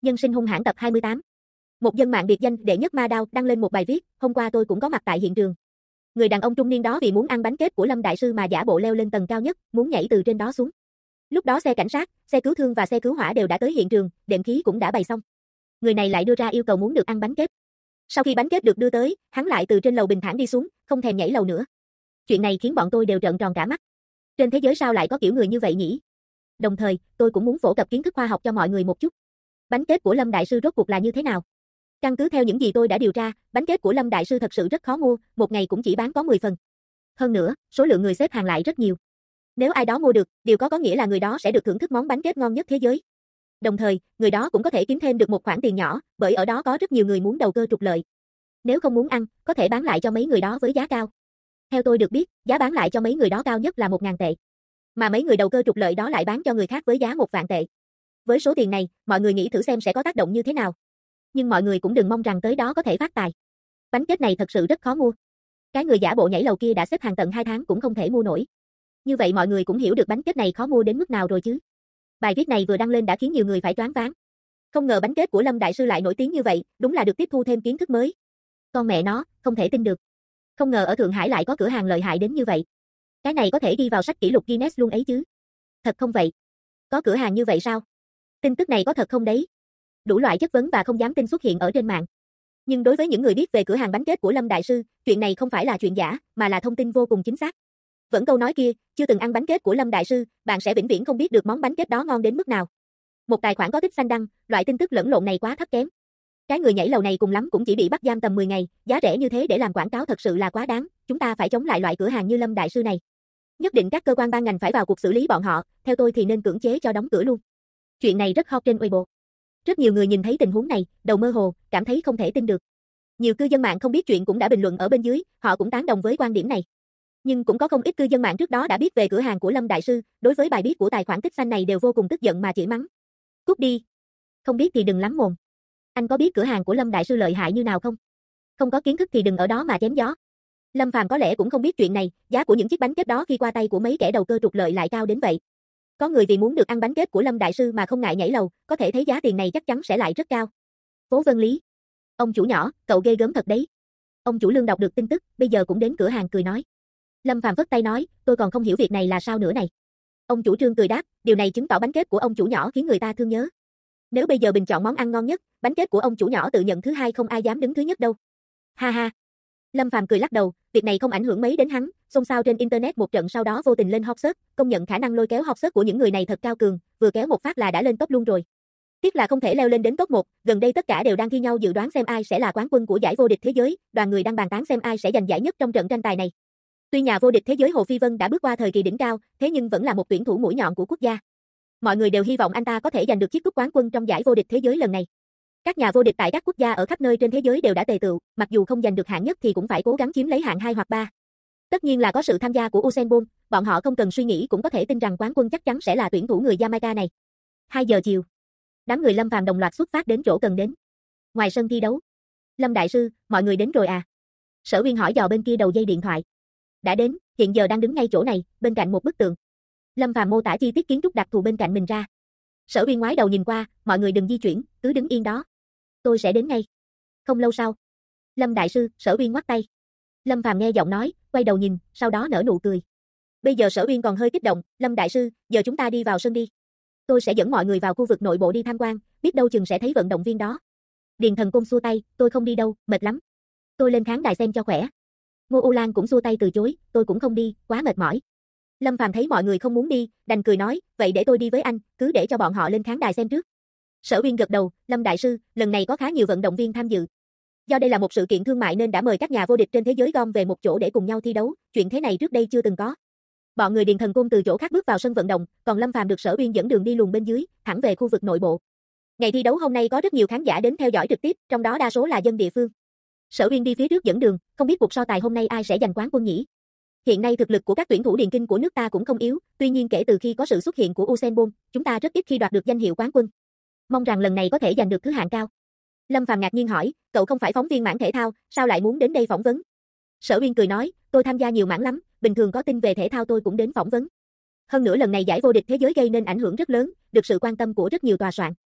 Nhân sinh hung hãn tập 28. Một dân mạng biệt danh đệ nhất ma đao đăng lên một bài viết, hôm qua tôi cũng có mặt tại hiện trường. Người đàn ông trung niên đó vì muốn ăn bánh kết của Lâm đại sư mà giả bộ leo lên tầng cao nhất, muốn nhảy từ trên đó xuống. Lúc đó xe cảnh sát, xe cứu thương và xe cứu hỏa đều đã tới hiện trường, đệm khí cũng đã bày xong. Người này lại đưa ra yêu cầu muốn được ăn bánh kết. Sau khi bánh kết được đưa tới, hắn lại từ trên lầu bình thản đi xuống, không thèm nhảy lầu nữa. Chuyện này khiến bọn tôi đều trợn tròn cả mắt. Trên thế giới sao lại có kiểu người như vậy nhỉ? Đồng thời, tôi cũng muốn phổ cập kiến thức khoa học cho mọi người một chút. Bánh kết của Lâm đại sư rốt cuộc là như thế nào? Căn cứ theo những gì tôi đã điều tra, bánh kết của Lâm đại sư thật sự rất khó mua, một ngày cũng chỉ bán có 10 phần. Hơn nữa, số lượng người xếp hàng lại rất nhiều. Nếu ai đó mua được, điều có nghĩa là người đó sẽ được thưởng thức món bánh kết ngon nhất thế giới. Đồng thời, người đó cũng có thể kiếm thêm được một khoản tiền nhỏ, bởi ở đó có rất nhiều người muốn đầu cơ trục lợi. Nếu không muốn ăn, có thể bán lại cho mấy người đó với giá cao. Theo tôi được biết, giá bán lại cho mấy người đó cao nhất là 1.000 tệ. Mà mấy người đầu cơ trục lợi đó lại bán cho người khác với giá 1 vạn tệ. Với số tiền này, mọi người nghĩ thử xem sẽ có tác động như thế nào. Nhưng mọi người cũng đừng mong rằng tới đó có thể phát tài. Bánh kết này thật sự rất khó mua. Cái người giả bộ nhảy lầu kia đã xếp hàng tận 2 tháng cũng không thể mua nổi. Như vậy mọi người cũng hiểu được bánh kết này khó mua đến mức nào rồi chứ. Bài viết này vừa đăng lên đã khiến nhiều người phải choáng váng. Không ngờ bánh kết của Lâm đại sư lại nổi tiếng như vậy, đúng là được tiếp thu thêm kiến thức mới. Con mẹ nó, không thể tin được. Không ngờ ở Thượng Hải lại có cửa hàng lợi hại đến như vậy. Cái này có thể đi vào sách kỷ lục Guinness luôn ấy chứ. Thật không vậy? Có cửa hàng như vậy sao? Tin tức này có thật không đấy? Đủ loại chất vấn và không dám tin xuất hiện ở trên mạng. Nhưng đối với những người biết về cửa hàng bánh kết của Lâm đại sư, chuyện này không phải là chuyện giả, mà là thông tin vô cùng chính xác. Vẫn câu nói kia, chưa từng ăn bánh kết của Lâm đại sư, bạn sẽ vĩnh viễn không biết được món bánh kết đó ngon đến mức nào. Một tài khoản có tích xanh đăng, loại tin tức lẫn lộn này quá thấp kém. Cái người nhảy lầu này cùng lắm cũng chỉ bị bắt giam tầm 10 ngày, giá rẻ như thế để làm quảng cáo thật sự là quá đáng, chúng ta phải chống lại loại cửa hàng như Lâm đại sư này. Nhất định các cơ quan ban ngành phải vào cuộc xử lý bọn họ, theo tôi thì nên cưỡng chế cho đóng cửa luôn. Chuyện này rất hot trên Weibo. Rất nhiều người nhìn thấy tình huống này, đầu mơ hồ, cảm thấy không thể tin được. Nhiều cư dân mạng không biết chuyện cũng đã bình luận ở bên dưới, họ cũng tán đồng với quan điểm này. Nhưng cũng có không ít cư dân mạng trước đó đã biết về cửa hàng của Lâm đại sư, đối với bài viết của tài khoản tích xanh này đều vô cùng tức giận mà chửi mắng. Cút đi. Không biết thì đừng lắm mồm. Anh có biết cửa hàng của Lâm đại sư lợi hại như nào không? Không có kiến thức thì đừng ở đó mà chém gió. Lâm Phàm có lẽ cũng không biết chuyện này, giá của những chiếc bánh kết đó khi qua tay của mấy kẻ đầu cơ trục lợi lại cao đến vậy. Có người vì muốn được ăn bánh kết của Lâm đại sư mà không ngại nhảy lầu, có thể thấy giá tiền này chắc chắn sẽ lại rất cao. Phố Vân Lý. Ông chủ nhỏ, cậu ghê gớm thật đấy. Ông chủ Lương đọc được tin tức, bây giờ cũng đến cửa hàng cười nói. Lâm Phàm vất tay nói, tôi còn không hiểu việc này là sao nữa này. Ông chủ Trương cười đáp, điều này chứng tỏ bánh kết của ông chủ nhỏ khiến người ta thương nhớ. Nếu bây giờ bình chọn món ăn ngon nhất, bánh kết của ông chủ nhỏ tự nhận thứ hai không ai dám đứng thứ nhất đâu. Ha ha. Lâm Phàm cười lắc đầu, việc này không ảnh hưởng mấy đến hắn, xôn xao trên internet một trận sau đó vô tình lên hot search, công nhận khả năng lôi kéo hot search của những người này thật cao cường, vừa kéo một phát là đã lên top luôn rồi. Tiếc là không thể leo lên đến top 1, gần đây tất cả đều đang thi nhau dự đoán xem ai sẽ là quán quân của giải vô địch thế giới, đoàn người đang bàn tán xem ai sẽ giành giải nhất trong trận tranh tài này. Tuy nhà vô địch thế giới Hồ Phi Vân đã bước qua thời kỳ đỉnh cao, thế nhưng vẫn là một tuyển thủ mũi nhọn của quốc gia. Mọi người đều hy vọng anh ta có thể giành được chiếc cúp quán quân trong giải vô địch thế giới lần này. Các nhà vô địch tại các quốc gia ở khắp nơi trên thế giới đều đã tề tựu, mặc dù không giành được hạng nhất thì cũng phải cố gắng chiếm lấy hạng 2 hoặc 3. Tất nhiên là có sự tham gia của Usain Bolt, bọn họ không cần suy nghĩ cũng có thể tin rằng quán quân chắc chắn sẽ là tuyển thủ người Jamaica này. 2 giờ chiều, đám người Lâm Phàm đồng loạt xuất phát đến chỗ cần đến. Ngoài sân thi đấu, Lâm đại sư, mọi người đến rồi à? Sở Uyên hỏi dò bên kia đầu dây điện thoại. Đã đến, hiện giờ đang đứng ngay chỗ này, bên cạnh một bức tượng. Lâm Phàm mô tả chi tiết kiến trúc đặc thù bên cạnh mình ra. Sở Uyên ngoái đầu nhìn qua, mọi người đừng di chuyển, cứ đứng yên đó. Tôi sẽ đến ngay. Không lâu sau. Lâm đại sư, Sở Uyên ngoắc tay. Lâm Phàm nghe giọng nói, quay đầu nhìn, sau đó nở nụ cười. Bây giờ Sở Uyên còn hơi kích động, Lâm đại sư, giờ chúng ta đi vào sân đi. Tôi sẽ dẫn mọi người vào khu vực nội bộ đi tham quan, biết đâu chừng sẽ thấy vận động viên đó. Điền Thần Côn xua tay, tôi không đi đâu, mệt lắm. Tôi lên khán đài xem cho khỏe. Ngô U Lan cũng xua tay từ chối, tôi cũng không đi, quá mệt mỏi. Lâm Phàm thấy mọi người không muốn đi, đành cười nói, vậy để tôi đi với anh, cứ để cho bọn họ lên khán đài xem trước. Sở Uyên gật đầu, Lâm đại sư, lần này có khá nhiều vận động viên tham dự. Do đây là một sự kiện thương mại nên đã mời các nhà vô địch trên thế giới gom về một chỗ để cùng nhau thi đấu, chuyện thế này trước đây chưa từng có. Bọn người Điền Thần Côn từ chỗ khác bước vào sân vận động, còn Lâm Phàm được Sở Uyên dẫn đường đi luồn bên dưới, thẳng về khu vực nội bộ. Ngày thi đấu hôm nay có rất nhiều khán giả đến theo dõi trực tiếp, trong đó đa số là dân địa phương. Sở Uyên đi phía trước dẫn đường, không biết cuộc so tài hôm nay ai sẽ giành quán quân nhỉ? Hiện nay thực lực của các tuyển thủ điền kinh của nước ta cũng không yếu, tuy nhiên kể từ khi có sự xuất hiện của Usain Bolt, chúng ta rất ít khi đoạt được danh hiệu quán quân. Mong rằng lần này có thể giành được thứ hạng cao. Lâm Phàm ngạc nhiên hỏi, cậu không phải phóng viên mảng thể thao, sao lại muốn đến đây phỏng vấn? Sở Uyên cười nói, tôi tham gia nhiều mảng lắm, bình thường có tin về thể thao tôi cũng đến phỏng vấn. Hơn nữa lần này giải vô địch thế giới gây nên ảnh hưởng rất lớn, được sự quan tâm của rất nhiều tòa soạn.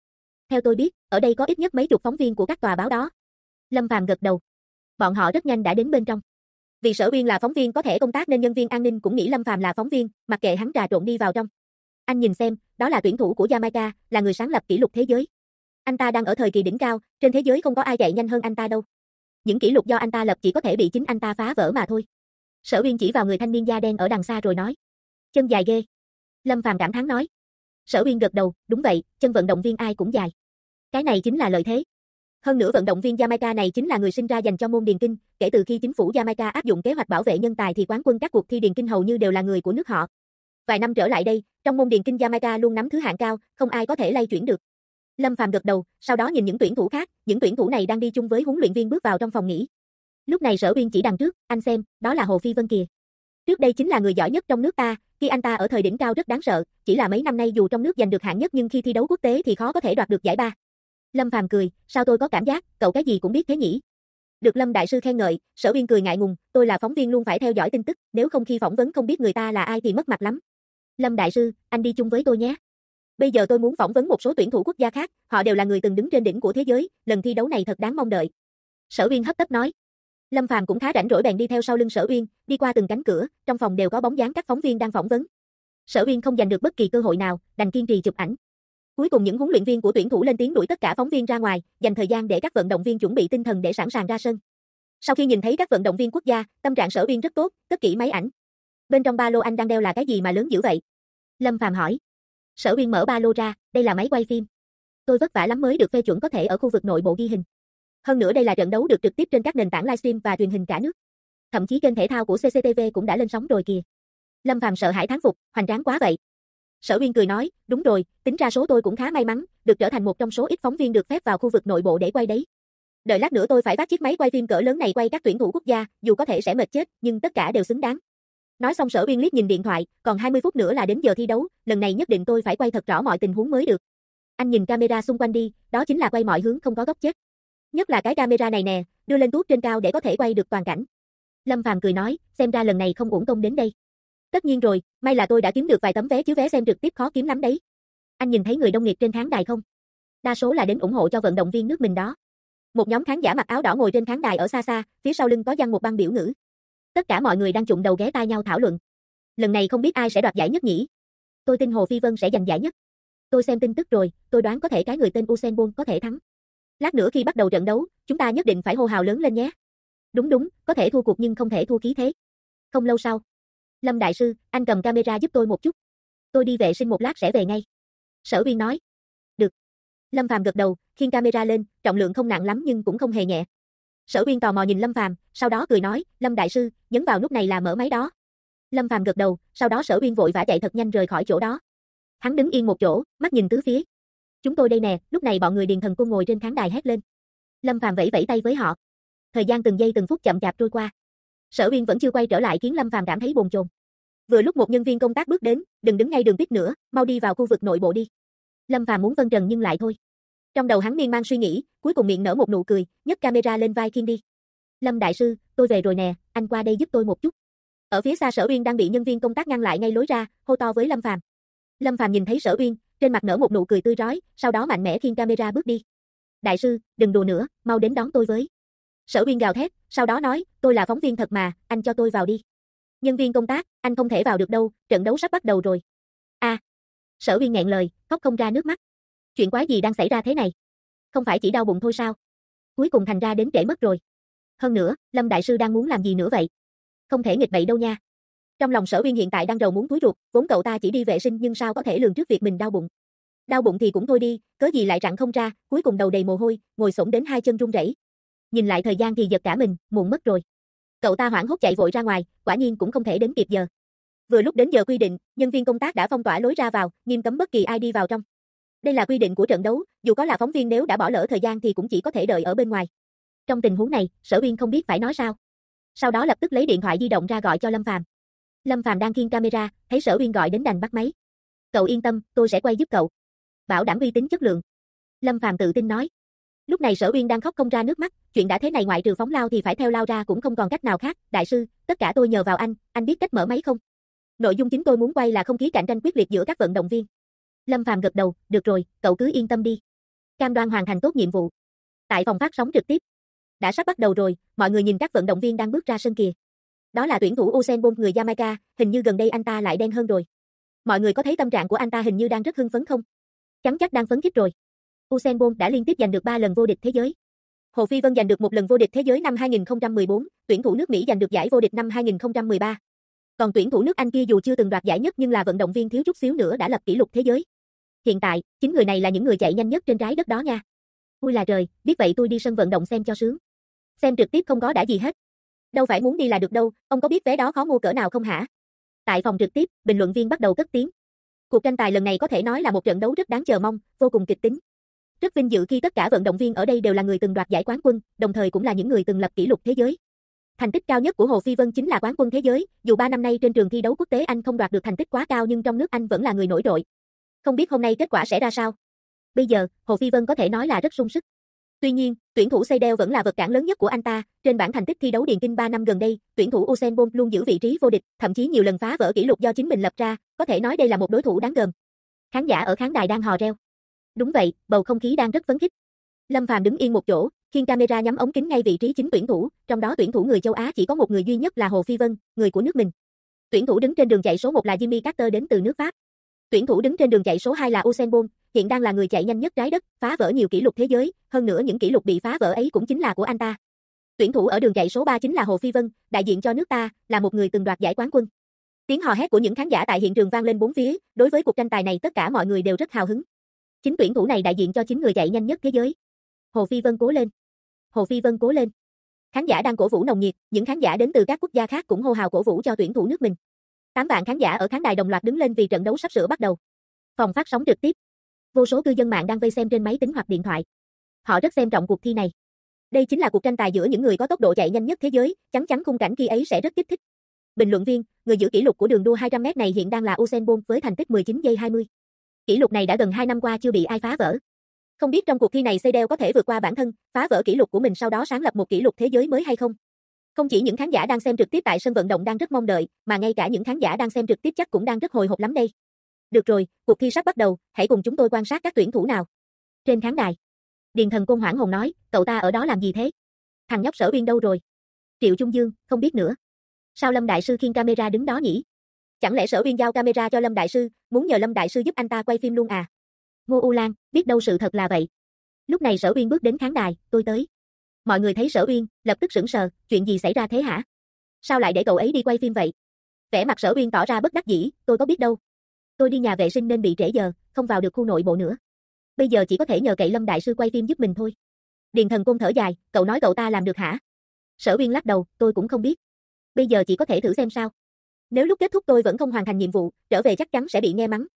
Theo tôi biết, ở đây có ít nhất mấy chục phóng viên của các tòa báo đó. Lâm Phàm gật đầu. Bọn họ rất nhanh đã đến bên trong. Vì Sở Uyên là phóng viên có thể công tác nên nhân viên an ninh cũng nghĩ Lâm Phàm là phóng viên, mặc kệ hắn trà trộn đi vào trong. Anh nhìn xem, đó là tuyển thủ của Jamaica, là người sáng lập kỷ lục thế giới. Anh ta đang ở thời kỳ đỉnh cao, trên thế giới không có ai chạy nhanh hơn anh ta đâu. Những kỷ lục do anh ta lập chỉ có thể bị chính anh ta phá vỡ mà thôi. Sở Uyên chỉ vào người thanh niên da đen ở đằng xa rồi nói. Chân dài ghê. Lâm Phàm cảm thán nói. Sở Uyên gật đầu, đúng vậy, chân vận động viên ai cũng dài. Cái này chính là lợi thế. Hơn nữa vận động viên Jamaica này chính là người sinh ra dành cho môn điền kinh, kể từ khi chính phủ Jamaica áp dụng kế hoạch bảo vệ nhân tài thì quán quân các cuộc thi điền kinh hầu như đều là người của nước họ. Vài năm trở lại đây, trong môn điền kinh Jamaica luôn nắm thứ hạng cao, không ai có thể lay chuyển được. Lâm Phàm gật đầu, sau đó nhìn những tuyển thủ khác, những tuyển thủ này đang đi chung với huấn luyện viên bước vào trong phòng nghỉ. Lúc này Sở Uyên chỉ đằng trước, anh xem, đó là Hồ Phi Vân kìa. Trước đây chính là người giỏi nhất trong nước ta, khi anh ta ở thời đỉnh cao rất đáng sợ, chỉ là mấy năm nay dù trong nước giành được hạng nhất nhưng khi thi đấu quốc tế thì khó có thể đoạt được giải ba. Lâm Phàm cười, sao tôi có cảm giác, cậu cái gì cũng biết thế nhỉ? Được Lâm đại sư khen ngợi, Sở Uyên cười ngại ngùng, tôi là phóng viên luôn phải theo dõi tin tức, nếu không khi phỏng vấn không biết người ta là ai thì mất mặt lắm. Lâm đại sư, anh đi chung với tôi nhé. Bây giờ tôi muốn phỏng vấn một số tuyển thủ quốc gia khác, họ đều là người từng đứng trên đỉnh của thế giới, lần thi đấu này thật đáng mong đợi. Sở Uyên hấp tấp nói. Lâm Phàm cũng khá rảnh rỗi bèn đi theo sau lưng Sở Uyên, đi qua từng cánh cửa, trong phòng đều có bóng dáng các phóng viên đang phỏng vấn. Sở Uyên không giành được bất kỳ cơ hội nào, đành kiên trì chụp ảnh. Cuối cùng những huấn luyện viên của tuyển thủ lên tiếng đuổi tất cả phóng viên ra ngoài, dành thời gian để các vận động viên chuẩn bị tinh thần để sẵn sàng ra sân. Sau khi nhìn thấy các vận động viên quốc gia, tâm trạng Sở Uyên rất tốt, cất kỹ máy ảnh. Bên trong ba lô anh đang đeo là cái gì mà lớn dữ vậy? Lâm Phàm hỏi. Sở Uyên mở ba lô ra, đây là máy quay phim. Tôi vất vả lắm mới được phê chuẩn có thể ở khu vực nội bộ ghi hình. Hơn nữa đây là trận đấu được trực tiếp trên các nền tảng livestream và truyền hình cả nước. Thậm chí kênh thể thao của CCTV cũng đã lên sóng rồi kìa. Lâm Phàm sợ hãi thán phục, hoành tráng quá vậy. Sở Uyên cười nói, đúng rồi, tính ra số tôi cũng khá may mắn, được trở thành một trong số ít phóng viên được phép vào khu vực nội bộ để quay đấy. Đợi lát nữa tôi phải vác chiếc máy quay phim cỡ lớn này quay các tuyển thủ quốc gia, dù có thể sẽ mệt chết, nhưng tất cả đều xứng đáng. Nói xong Sở Uyên liếc nhìn điện thoại, còn 20 phút nữa là đến giờ thi đấu, lần này nhất định tôi phải quay thật rõ mọi tình huống mới được. Anh nhìn camera xung quanh đi, đó chính là quay mọi hướng không có góc chết. Nhất là cái camera này nè, đưa lên tuốt trên cao để có thể quay được toàn cảnh. Lâm Phàm cười nói, xem ra lần này không uổng công đến đây. Tất nhiên rồi, may là tôi đã kiếm được vài tấm vé chứ vé xem trực tiếp khó kiếm lắm đấy. Anh nhìn thấy người đông nghịt trên khán đài không? Đa số là đến ủng hộ cho vận động viên nước mình đó. Một nhóm khán giả mặc áo đỏ ngồi trên khán đài ở xa xa, phía sau lưng có dăng một băng biểu ngữ. Tất cả mọi người đang chụng đầu ghé tai nhau thảo luận. Lần này không biết ai sẽ đoạt giải nhất nhỉ? Tôi tin Hồ Phi Vân sẽ giành giải nhất. Tôi xem tin tức rồi, tôi đoán có thể cái người tên Usain Bolt có thể thắng. Lát nữa khi bắt đầu trận đấu, chúng ta nhất định phải hô hào lớn lên nhé. Đúng, có thể thua cuộc nhưng không thể thua khí thế. Không lâu sau. Lâm đại sư, anh cầm camera giúp tôi một chút. Tôi đi vệ sinh một lát sẽ về ngay. Sở Uyên nói. Được. Lâm Phàm gật đầu, khiêng camera lên, trọng lượng không nặng lắm nhưng cũng không hề nhẹ. Sở Uyên tò mò nhìn Lâm Phàm, sau đó cười nói, Lâm đại sư, nhấn vào nút này là mở máy đó. Lâm Phàm gật đầu, sau đó Sở Uyên vội vã chạy thật nhanh rời khỏi chỗ đó. Hắn đứng yên một chỗ, mắt nhìn tứ phía. Chúng tôi đây nè, lúc này bọn người điền thần cung ngồi trên khán đài hét lên. Lâm Phàm vẫy vẫy tay với họ. Thời gian từng giây từng phút chậm chạp trôi qua. Sở Uyên vẫn chưa quay trở lại khiến Lâm Phàm cảm thấy bồn chồn. Vừa lúc một nhân viên công tác bước đến, đừng đứng ngay đường pit nữa, mau đi vào khu vực nội bộ đi. Lâm Phàm muốn phân trần nhưng lại thôi. Trong đầu hắn miên man suy nghĩ, cuối cùng miệng nở một nụ cười, nhấc camera lên vai khiêng đi. Lâm đại sư, tôi về rồi nè, anh qua đây giúp tôi một chút. Ở phía xa Sở Uyên đang bị nhân viên công tác ngăn lại ngay lối ra, hô to với Lâm Phàm. Lâm Phàm nhìn thấy Sở Uyên, trên mặt nở một nụ cười tươi rói, sau đó mạnh mẽ khiêng camera bước đi. Đại sư, đừng đùa nữa, mau đến đón tôi với. Sở Uyên gào thét, sau đó nói, tôi là phóng viên thật mà, anh cho tôi vào đi. Nhân viên công tác, anh không thể vào được đâu, trận đấu sắp bắt đầu rồi. Sở Uyên nghẹn lời, khóc không ra nước mắt. Chuyện quái gì đang xảy ra thế này? Không phải chỉ đau bụng thôi sao? Cuối cùng thành ra đến trễ mất rồi. Hơn nữa, Lâm đại sư đang muốn làm gì nữa vậy? Không thể nghịch bậy đâu nha. Trong lòng Sở Uyên hiện tại đang rầu muốn túi ruột, vốn cậu ta chỉ đi vệ sinh nhưng sao có thể lường trước việc mình đau bụng. Đau bụng thì cũng thôi đi, cớ gì lại rặn không ra, cuối cùng đầu đầy mồ hôi, ngồi xổm đến hai chân run rẩy. Nhìn lại thời gian thì giật cả mình, muộn mất rồi. Cậu ta hoảng hốt chạy vội ra ngoài, quả nhiên cũng không thể đến kịp giờ. Vừa lúc đến giờ quy định, nhân viên công tác đã phong tỏa lối ra vào, nghiêm cấm bất kỳ ai đi vào trong. Đây là quy định của trận đấu, dù có là phóng viên nếu đã bỏ lỡ thời gian thì cũng chỉ có thể đợi ở bên ngoài. Trong tình huống này, Sở Uyên không biết phải nói sao. Sau đó lập tức lấy điện thoại di động ra gọi cho Lâm Phàm. Lâm Phàm đang khiêng camera, thấy Sở Uyên gọi đến đành bắt máy. Cậu yên tâm, tôi sẽ quay giúp cậu. Bảo đảm uy tín chất lượng. Lâm Phàm tự tin nói. Lúc này Sở Uyên đang khóc không ra nước mắt, chuyện đã thế này ngoại trừ phóng lao thì phải theo lao ra cũng không còn cách nào khác. Đại sư, tất cả tôi nhờ vào anh biết cách mở máy không? Nội dung chính tôi muốn quay là không khí cạnh tranh quyết liệt giữa các vận động viên. Lâm Phàm gật đầu, được rồi, cậu cứ yên tâm đi. Cam đoan hoàn thành tốt nhiệm vụ. Tại phòng phát sóng trực tiếp. Đã sắp bắt đầu rồi, mọi người nhìn các vận động viên đang bước ra sân kìa. Đó là tuyển thủ Usain Bolt người Jamaica, hình như gần đây anh ta lại đen hơn rồi. Mọi người có thấy tâm trạng của anh ta hình như đang rất hưng phấn không? Chắn chắc đang phấn khích rồi. Usain Bolt đã liên tiếp giành được 3 lần vô địch thế giới. Hồ Phi Vân giành được 1 lần vô địch thế giới năm 2014, tuyển thủ nước Mỹ giành được giải vô địch năm 2013. Còn tuyển thủ nước Anh kia dù chưa từng đoạt giải nhất nhưng là vận động viên thiếu chút xíu nữa đã lập kỷ lục thế giới. Hiện tại, 9 người này là những người chạy nhanh nhất trên trái đất đó nha. Ui là trời, biết vậy tôi đi sân vận động xem cho sướng. Xem trực tiếp không có đã gì hết. Đâu phải muốn đi là được đâu, ông có biết vé đó khó mua cỡ nào không hả? Tại phòng trực tiếp, bình luận viên bắt đầu cất tiếng. Cuộc tranh tài lần này có thể nói là một trận đấu rất đáng chờ mong, vô cùng kịch tính. Rất vinh dự khi tất cả vận động viên ở đây đều là người từng đoạt giải quán quân, đồng thời cũng là những người từng lập kỷ lục thế giới. Thành tích cao nhất của Hồ Phi Vân chính là quán quân thế giới, dù 3 năm nay trên trường thi đấu quốc tế anh không đoạt được thành tích quá cao nhưng trong nước Anh vẫn là người nổi trội. Không biết hôm nay kết quả sẽ ra sao? Bây giờ, Hồ Phi Vân có thể nói là rất sung sức. Tuy nhiên, tuyển thủ Seidel vẫn là vật cản lớn nhất của anh ta, trên bảng thành tích thi đấu điền kinh 3 năm gần đây, tuyển thủ Usain Bolt luôn giữ vị trí vô địch, thậm chí nhiều lần phá vỡ kỷ lục do chính mình lập ra, có thể nói đây là một đối thủ đáng gờm. Khán giả ở khán đài đang hò reo. Đúng vậy, bầu không khí đang rất phấn khích. Lâm Phàm đứng yên một chỗ, khiêng camera nhắm ống kính ngay vị trí chính tuyển thủ, trong đó tuyển thủ người châu Á chỉ có một người duy nhất là Hồ Phi Vân, người của nước mình. Tuyển thủ đứng trên đường chạy số 1 là Jimmy Carter đến từ nước Pháp. Tuyển thủ đứng trên đường chạy số 2 là Usain Bolt, hiện đang là người chạy nhanh nhất trái đất, phá vỡ nhiều kỷ lục thế giới, hơn nữa những kỷ lục bị phá vỡ ấy cũng chính là của anh ta. Tuyển thủ ở đường chạy số 3 chính là Hồ Phi Vân, đại diện cho nước ta, là một người từng đoạt giải quán quân. Tiếng hò hét của những khán giả tại hiện trường vang lên bốn phía, đối với cuộc tranh tài này tất cả mọi người đều rất hào hứng. Chính tuyển thủ này đại diện cho 9 người chạy nhanh nhất thế giới. Hồ Phi Vân cố lên. Hồ Phi Vân cố lên. Khán giả đang cổ vũ nồng nhiệt, những khán giả đến từ các quốc gia khác cũng hô hào cổ vũ cho tuyển thủ nước mình. 8 vạn khán giả ở khán đài đồng loạt đứng lên vì trận đấu sắp sửa bắt đầu. Phòng phát sóng trực tiếp. Vô số cư dân mạng đang vây xem trên máy tính hoặc điện thoại. Họ rất xem trọng cuộc thi này. Đây chính là cuộc tranh tài giữa những người có tốc độ chạy nhanh nhất thế giới, chắn chắn khung cảnh khi ấy sẽ rất kích thích. Bình luận viên, người giữ kỷ lục của đường đua 200m này hiện đang là Usain Bolt với thành tích 19 giây 20. Kỷ lục này đã gần 2 năm qua chưa bị ai phá vỡ. Không biết trong cuộc thi này Seidel có thể vượt qua bản thân, phá vỡ kỷ lục của mình sau đó sáng lập một kỷ lục thế giới mới hay không? Không chỉ những khán giả đang xem trực tiếp tại sân vận động đang rất mong đợi, mà ngay cả những khán giả đang xem trực tiếp chắc cũng đang rất hồi hộp lắm đây. Được rồi, cuộc thi sắp bắt đầu, hãy cùng chúng tôi quan sát các tuyển thủ nào. Trên khán đài, Điền Thần Côn hoảng hồn nói, cậu ta ở đó làm gì thế? Thằng nhóc Sở Uyên đâu rồi? Triệu Trung Dương, không biết nữa. Sao Lâm Đại Sư khiêng camera đứng đó nhỉ? Chẳng lẽ Sở Uyên giao camera cho Lâm Đại Sư, muốn nhờ Lâm Đại Sư giúp anh ta quay phim luôn à? Ngô U Lan, biết đâu sự thật là vậy. Lúc này Sở Uyên bước đến khán đài, tôi tới. Mọi người thấy Sở Uyên, lập tức sững sờ, chuyện gì xảy ra thế hả? Sao lại để cậu ấy đi quay phim vậy? Vẻ mặt Sở Uyên tỏ ra bất đắc dĩ, tôi có biết đâu. Tôi đi nhà vệ sinh nên bị trễ giờ, không vào được khu nội bộ nữa. Bây giờ chỉ có thể nhờ cậy Lâm Đại Sư quay phim giúp mình thôi. Điền Thần Côn thở dài, cậu nói cậu ta làm được hả? Sở Uyên lắc đầu, tôi cũng không biết. Bây giờ chỉ có thể thử xem sao. Nếu lúc kết thúc tôi vẫn không hoàn thành nhiệm vụ, trở về chắc chắn sẽ bị nghe mắng.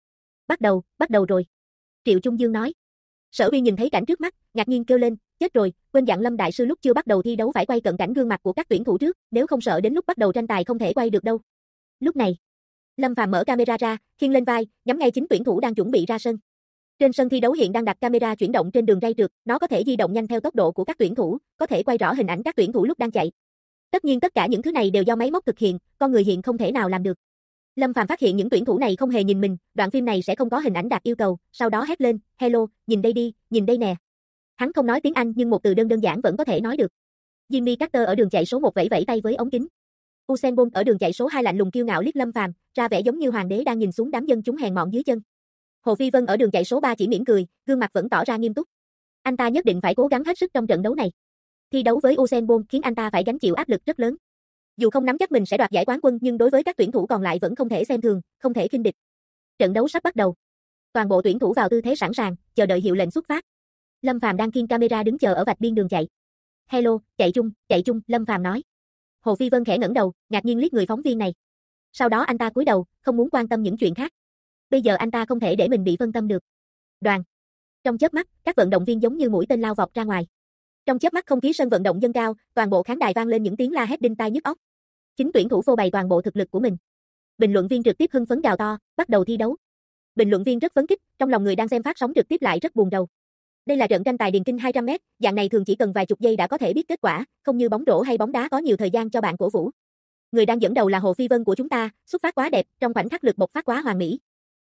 Bắt đầu rồi. Triệu Trung Dương nói. Sở Uyên nhìn thấy cảnh trước mắt, ngạc nhiên kêu lên, chết rồi, quên dặn Lâm Đại Sư lúc chưa bắt đầu thi đấu phải quay cận cảnh gương mặt của các tuyển thủ trước, nếu không sợ đến lúc bắt đầu tranh tài không thể quay được đâu. Lúc này, Lâm Phàm mở camera ra, khiêng lên vai, nhắm ngay chính tuyển thủ đang chuẩn bị ra sân. Trên sân thi đấu hiện đang đặt camera chuyển động trên đường ray trượt, nó có thể di động nhanh theo tốc độ của các tuyển thủ, có thể quay rõ hình ảnh các tuyển thủ lúc đang chạy. Tất nhiên tất cả những thứ này đều do máy móc thực hiện, con người hiện không thể nào làm được. Lâm Phàm phát hiện những tuyển thủ này không hề nhìn mình, đoạn phim này sẽ không có hình ảnh đạt yêu cầu, sau đó hét lên, hello, nhìn đây đi, nhìn đây nè. Hắn không nói tiếng Anh nhưng một từ đơn giản vẫn có thể nói được. Jimmy Carter ở đường chạy số 1 vẫy vẫy tay với ống kính. Usain Bolt ở đường chạy số 2 lạnh lùng kiêu ngạo liếc Lâm Phàm, ra vẻ giống như hoàng đế đang nhìn xuống đám dân chúng hèn mọn dưới chân. Hồ Phi Vân ở đường chạy số 3 chỉ mỉm cười, gương mặt vẫn tỏ ra nghiêm túc. Anh ta nhất định phải cố gắng hết sức trong trận đấu này. Thi đấu với Usain Bolt khiến anh ta phải gánh chịu áp lực rất lớn. Dù không nắm chắc mình sẽ đoạt giải quán quân nhưng đối với các tuyển thủ còn lại vẫn không thể xem thường, không thể khinh địch. Trận đấu sắp bắt đầu. Toàn bộ tuyển thủ vào tư thế sẵn sàng, chờ đợi hiệu lệnh xuất phát. Lâm Phàm đang khiêng camera đứng chờ ở vạch biên đường chạy. Hello, chạy chung, Lâm Phàm nói. Hồ Phi Vân khẽ ngẩng đầu, ngạc nhiên liếc người phóng viên này. Sau đó anh ta cúi đầu, không muốn quan tâm những chuyện khác. Bây giờ anh ta không thể để mình bị phân tâm được. Đoàn. Trong chớp mắt, các vận động viên giống như mũi tên lao vọt ra ngoài. Trong chớp mắt không khí sân vận động dâng cao, toàn bộ khán đài vang lên những tiếng la hét đinh tai nhức óc. Chính tuyển thủ phô bày toàn bộ thực lực của mình. Bình luận viên trực tiếp hưng phấn gào to, bắt đầu thi đấu. Bình luận viên rất phấn khích, trong lòng người đang xem phát sóng trực tiếp lại rất buồn rầu. Đây là trận tranh tài điền kinh 200m, dạng này thường chỉ cần vài chục giây đã có thể biết kết quả, không như bóng rổ hay bóng đá có nhiều thời gian cho bạn cổ vũ. Người đang dẫn đầu là Hồ Phi Vân của chúng ta, xuất phát quá đẹp, trong khoảnh khắc lực bộc phát quá hoàn mỹ.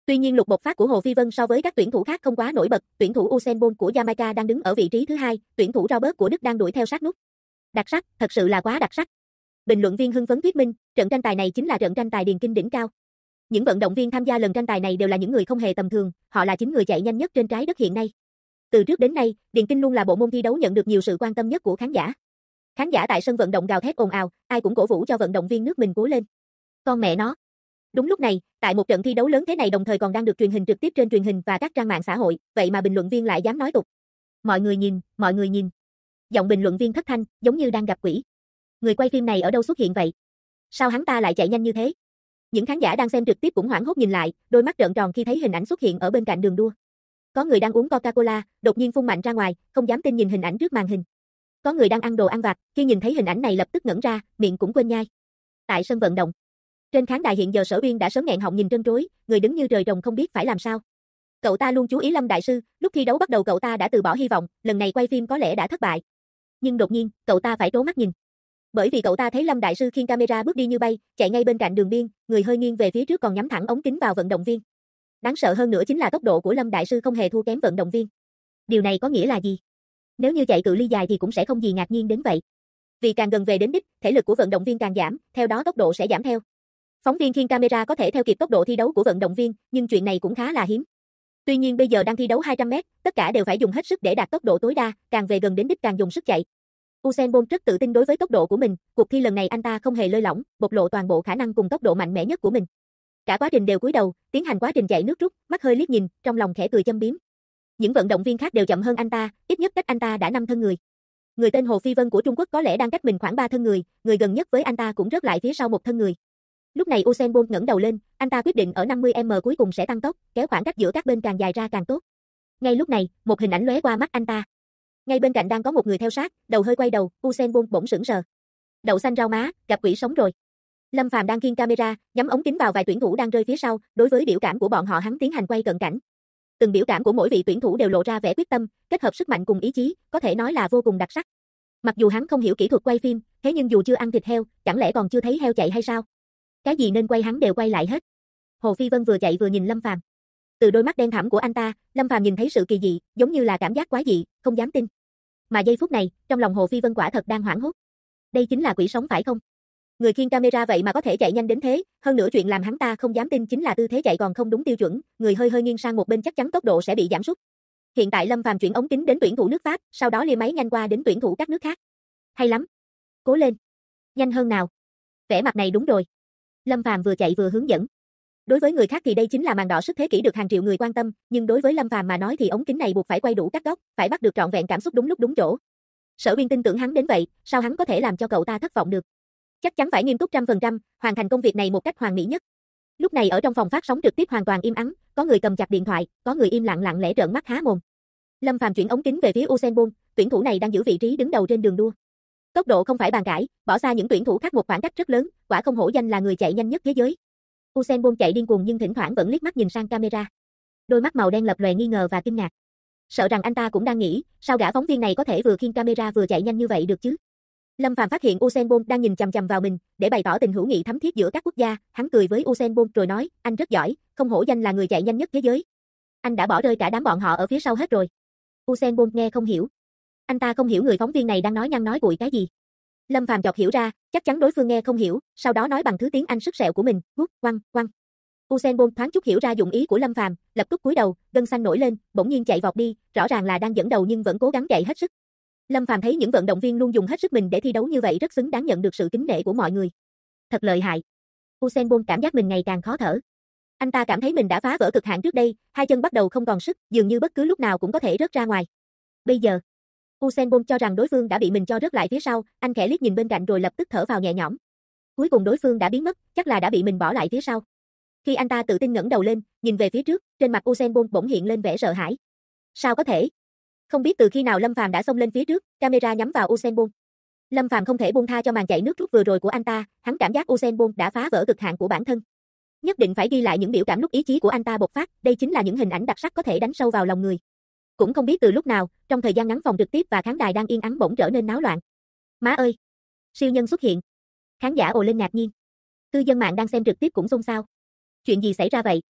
Tuy nhiên lực bộc phát của Hồ Phi Vân so với các tuyển thủ khác không quá nổi bật, tuyển thủ Usain Bolt của Jamaica đang đứng ở vị trí thứ hai, tuyển thủ Robert của Đức đang đuổi theo sát nút. Đặc sắc, thật sự là quá đặc sắc. Bình luận viên hưng phấn thuyết minh, trận tranh tài này chính là trận tranh tài điền kinh đỉnh cao. Những vận động viên tham gia lần tranh tài này đều là những người không hề tầm thường, họ là chính người chạy nhanh nhất trên trái đất hiện nay. Từ trước đến nay, điền kinh luôn là bộ môn thi đấu nhận được nhiều sự quan tâm nhất của khán giả. Khán giả tại sân vận động gào thét ồn ào, ai cũng cổ vũ cho vận động viên nước mình cố lên. Con mẹ nó. Đúng lúc này, tại một trận thi đấu lớn thế này đồng thời còn đang được truyền hình trực tiếp trên truyền hình và các trang mạng xã hội, vậy mà bình luận viên lại dám nói tục. Mọi người nhìn, mọi người nhìn. Giọng bình luận viên thất thanh, giống như đang gặp quỷ. Người quay phim này ở đâu xuất hiện vậy? Sao hắn ta lại chạy nhanh như thế? Những khán giả đang xem trực tiếp cũng hoảng hốt nhìn lại, đôi mắt trợn tròn khi thấy hình ảnh xuất hiện ở bên cạnh đường đua. Có người đang uống Coca-Cola, đột nhiên phun mạnh ra ngoài, không dám tin nhìn hình ảnh trước màn hình. Có người đang ăn đồ ăn vặt, khi nhìn thấy hình ảnh này lập tức ngẩn ra, miệng cũng quên nhai. Tại sân vận động, trên khán đài hiện giờ Sở Uyên đã sớm nghẹn họng nhìn trân trối, người đứng như trời trồng không biết phải làm sao. Cậu ta luôn chú ý Lâm đại sư, lúc thi đấu bắt đầu cậu ta đã từ bỏ hy vọng, lần này quay phim có lẽ đã thất bại. Nhưng đột nhiên, cậu ta phải trố mắt nhìn. Bởi vì cậu ta thấy Lâm đại sư khiêng camera bước đi như bay, chạy ngay bên cạnh đường biên, người hơi nghiêng về phía trước còn nhắm thẳng ống kính vào vận động viên. Đáng sợ hơn nữa chính là tốc độ của Lâm đại sư không hề thua kém vận động viên. Điều này có nghĩa là gì? Nếu như chạy cự ly dài thì cũng sẽ không gì ngạc nhiên đến vậy. Vì càng gần về đến đích, thể lực của vận động viên càng giảm, theo đó tốc độ sẽ giảm theo. Phóng viên khiêng camera có thể theo kịp tốc độ thi đấu của vận động viên, nhưng chuyện này cũng khá là hiếm. Tuy nhiên bây giờ đang thi đấu 200m, tất cả đều phải dùng hết sức để đạt tốc độ tối đa, càng về gần đến đích càng dùng sức chạy. Usain Bolt rất tự tin đối với tốc độ của mình, cuộc thi lần này anh ta không hề lơi lỏng, bộc lộ toàn bộ khả năng cùng tốc độ mạnh mẽ nhất của mình. Cả quá trình đều cúi đầu, tiến hành quá trình chạy nước rút, mắt hơi liếc nhìn, trong lòng khẽ cười châm biếm. Những vận động viên khác đều chậm hơn anh ta, ít nhất cách anh ta đã 5 thân người. Người tên Hồ Phi Vân của Trung Quốc có lẽ đang cách mình khoảng 3 thân người, người gần nhất với anh ta cũng rớt lại phía sau một thân người. Lúc này Usain Bolt ngẩng đầu lên, anh ta quyết định ở 50m cuối cùng sẽ tăng tốc, kéo khoảng cách giữa các bên càng dài ra càng tốt. Ngay lúc này, một hình ảnh lóe qua mắt anh ta. Ngay bên cạnh đang có một người theo sát, đầu hơi quay đầu, Usain Bolt bỗng sững sờ. Đậu xanh rau má, gặp quỷ sống rồi. Lâm Phàm đang khiêng camera, nhắm ống kính vào vài tuyển thủ đang rơi phía sau, đối với biểu cảm của bọn họ hắn tiến hành quay cận cảnh. Từng biểu cảm của mỗi vị tuyển thủ đều lộ ra vẻ quyết tâm, kết hợp sức mạnh cùng ý chí, có thể nói là vô cùng đặc sắc. Mặc dù hắn không hiểu kỹ thuật quay phim, thế nhưng dù chưa ăn thịt heo, chẳng lẽ còn chưa thấy heo chạy hay sao? Cái gì nên quay hắn đều quay lại hết. Hồ Phi Vân vừa chạy vừa nhìn Lâm Phàm. Từ đôi mắt đen thẳm của anh ta, Lâm Phàm nhìn thấy sự kỳ dị, giống như là cảm giác quái dị, không dám tin. Mà giây phút này, trong lòng Hồ Phi Vân quả thật đang hoảng hốt. Đây chính là quỷ sống phải không? Người khiêng camera vậy mà có thể chạy nhanh đến thế, hơn nữa chuyện làm hắn ta không dám tin chính là tư thế chạy còn không đúng tiêu chuẩn, người hơi nghiêng sang một bên chắc chắn tốc độ sẽ bị giảm sút. Hiện tại Lâm Phàm chuyển ống kính đến tuyển thủ nước Pháp, sau đó lia máy nhanh qua đến tuyển thủ các nước khác. Hay lắm. Cố lên. Nhanh hơn nào. Vẻ mặt này đúng rồi. Lâm Phàm vừa chạy vừa hướng dẫn. Đối với người khác thì đây chính là màn đỏ sức thế kỷ được hàng triệu người quan tâm, nhưng đối với Lâm Phàm mà nói thì ống kính này buộc phải quay đủ các góc, phải bắt được trọn vẹn cảm xúc đúng lúc đúng chỗ. Sở Uyên tin tưởng hắn đến vậy, sao hắn có thể làm cho cậu ta thất vọng được? Chắc chắn phải nghiêm túc 100%, hoàn thành công việc này một cách hoàn mỹ nhất. Lúc này ở trong phòng phát sóng trực tiếp hoàn toàn im ắng, có người cầm chặt điện thoại, có người im lặng lặng lẽ trợn mắt há mồm. Lâm Phàm chuyển ống kính về phía Usain Bolt, tuyển thủ này đang giữ vị trí đứng đầu trên đường đua. Tốc độ không phải bàn cãi, bỏ xa những tuyển thủ khác một khoảng cách rất lớn, quả không hổ danh là người chạy nhanh nhất thế giới. Usain Bolt chạy điên cuồng nhưng thỉnh thoảng vẫn liếc mắt nhìn sang camera. Đôi mắt màu đen lập lòe nghi ngờ và kinh ngạc. Sợ rằng anh ta cũng đang nghĩ, sao gã phóng viên này có thể vừa khiêng camera vừa chạy nhanh như vậy được chứ? Lâm Phàm phát hiện Usain Bolt đang nhìn chằm chằm vào mình, để bày tỏ tình hữu nghị thắm thiết giữa các quốc gia, hắn cười với Usain Bolt rồi nói, anh rất giỏi, không hổ danh là người chạy nhanh nhất thế giới. Anh đã bỏ rơi cả đám bọn họ ở phía sau hết rồi. Usain Bolt nghe không hiểu. Anh ta không hiểu người phóng viên này đang nói nhăng nói cuội cái gì. Lâm Phàm chợt hiểu ra, chắc chắn đối phương nghe không hiểu, sau đó nói bằng thứ tiếng Anh sức sẹo của mình, "Gút, quăng, quăng." Usain Bolt thoáng chút hiểu ra dụng ý của Lâm Phàm, lập tức cúi đầu, gân xanh nổi lên, bỗng nhiên chạy vọt đi, rõ ràng là đang dẫn đầu nhưng vẫn cố gắng chạy hết sức. Lâm Phàm thấy những vận động viên luôn dùng hết sức mình để thi đấu như vậy rất xứng đáng nhận được sự kính nể của mọi người. Thật lợi hại. Usain Bolt cảm giác mình ngày càng khó thở. Anh ta cảm thấy mình đã phá vỡ cực hạn trước đây, hai chân bắt đầu không còn sức, dường như bất cứ lúc nào cũng có thể rớt ra ngoài. Bây giờ, Usain Bolt cho rằng đối phương đã bị mình cho rớt lại phía sau, anh khẽ liếc nhìn bên cạnh rồi lập tức thở vào nhẹ nhõm. Cuối cùng đối phương đã biến mất, chắc là đã bị mình bỏ lại phía sau. Khi anh ta tự tin ngẩng đầu lên, nhìn về phía trước, trên mặt Usain Bolt bỗng hiện lên vẻ sợ hãi. Sao có thể? Không biết từ khi nào Lâm Phàm đã xông lên phía trước, camera nhắm vào Usain Bolt. Lâm Phàm không thể buông tha cho màn chạy nước rút vừa rồi của anh ta, hắn cảm giác Usain Bolt đã phá vỡ cực hạn của bản thân. Nhất định phải ghi lại những biểu cảm lúc ý chí của anh ta bộc phát, đây chính là những hình ảnh đặc sắc có thể đánh sâu vào lòng người. Cũng không biết từ lúc nào, trong thời gian ngắn phòng trực tiếp và khán đài đang yên ắng bỗng trở nên náo loạn. Má ơi, siêu nhân xuất hiện. Khán giả ồ lên ngạc nhiên. Cư dân mạng đang xem trực tiếp cũng xôn xao. Chuyện gì xảy ra vậy?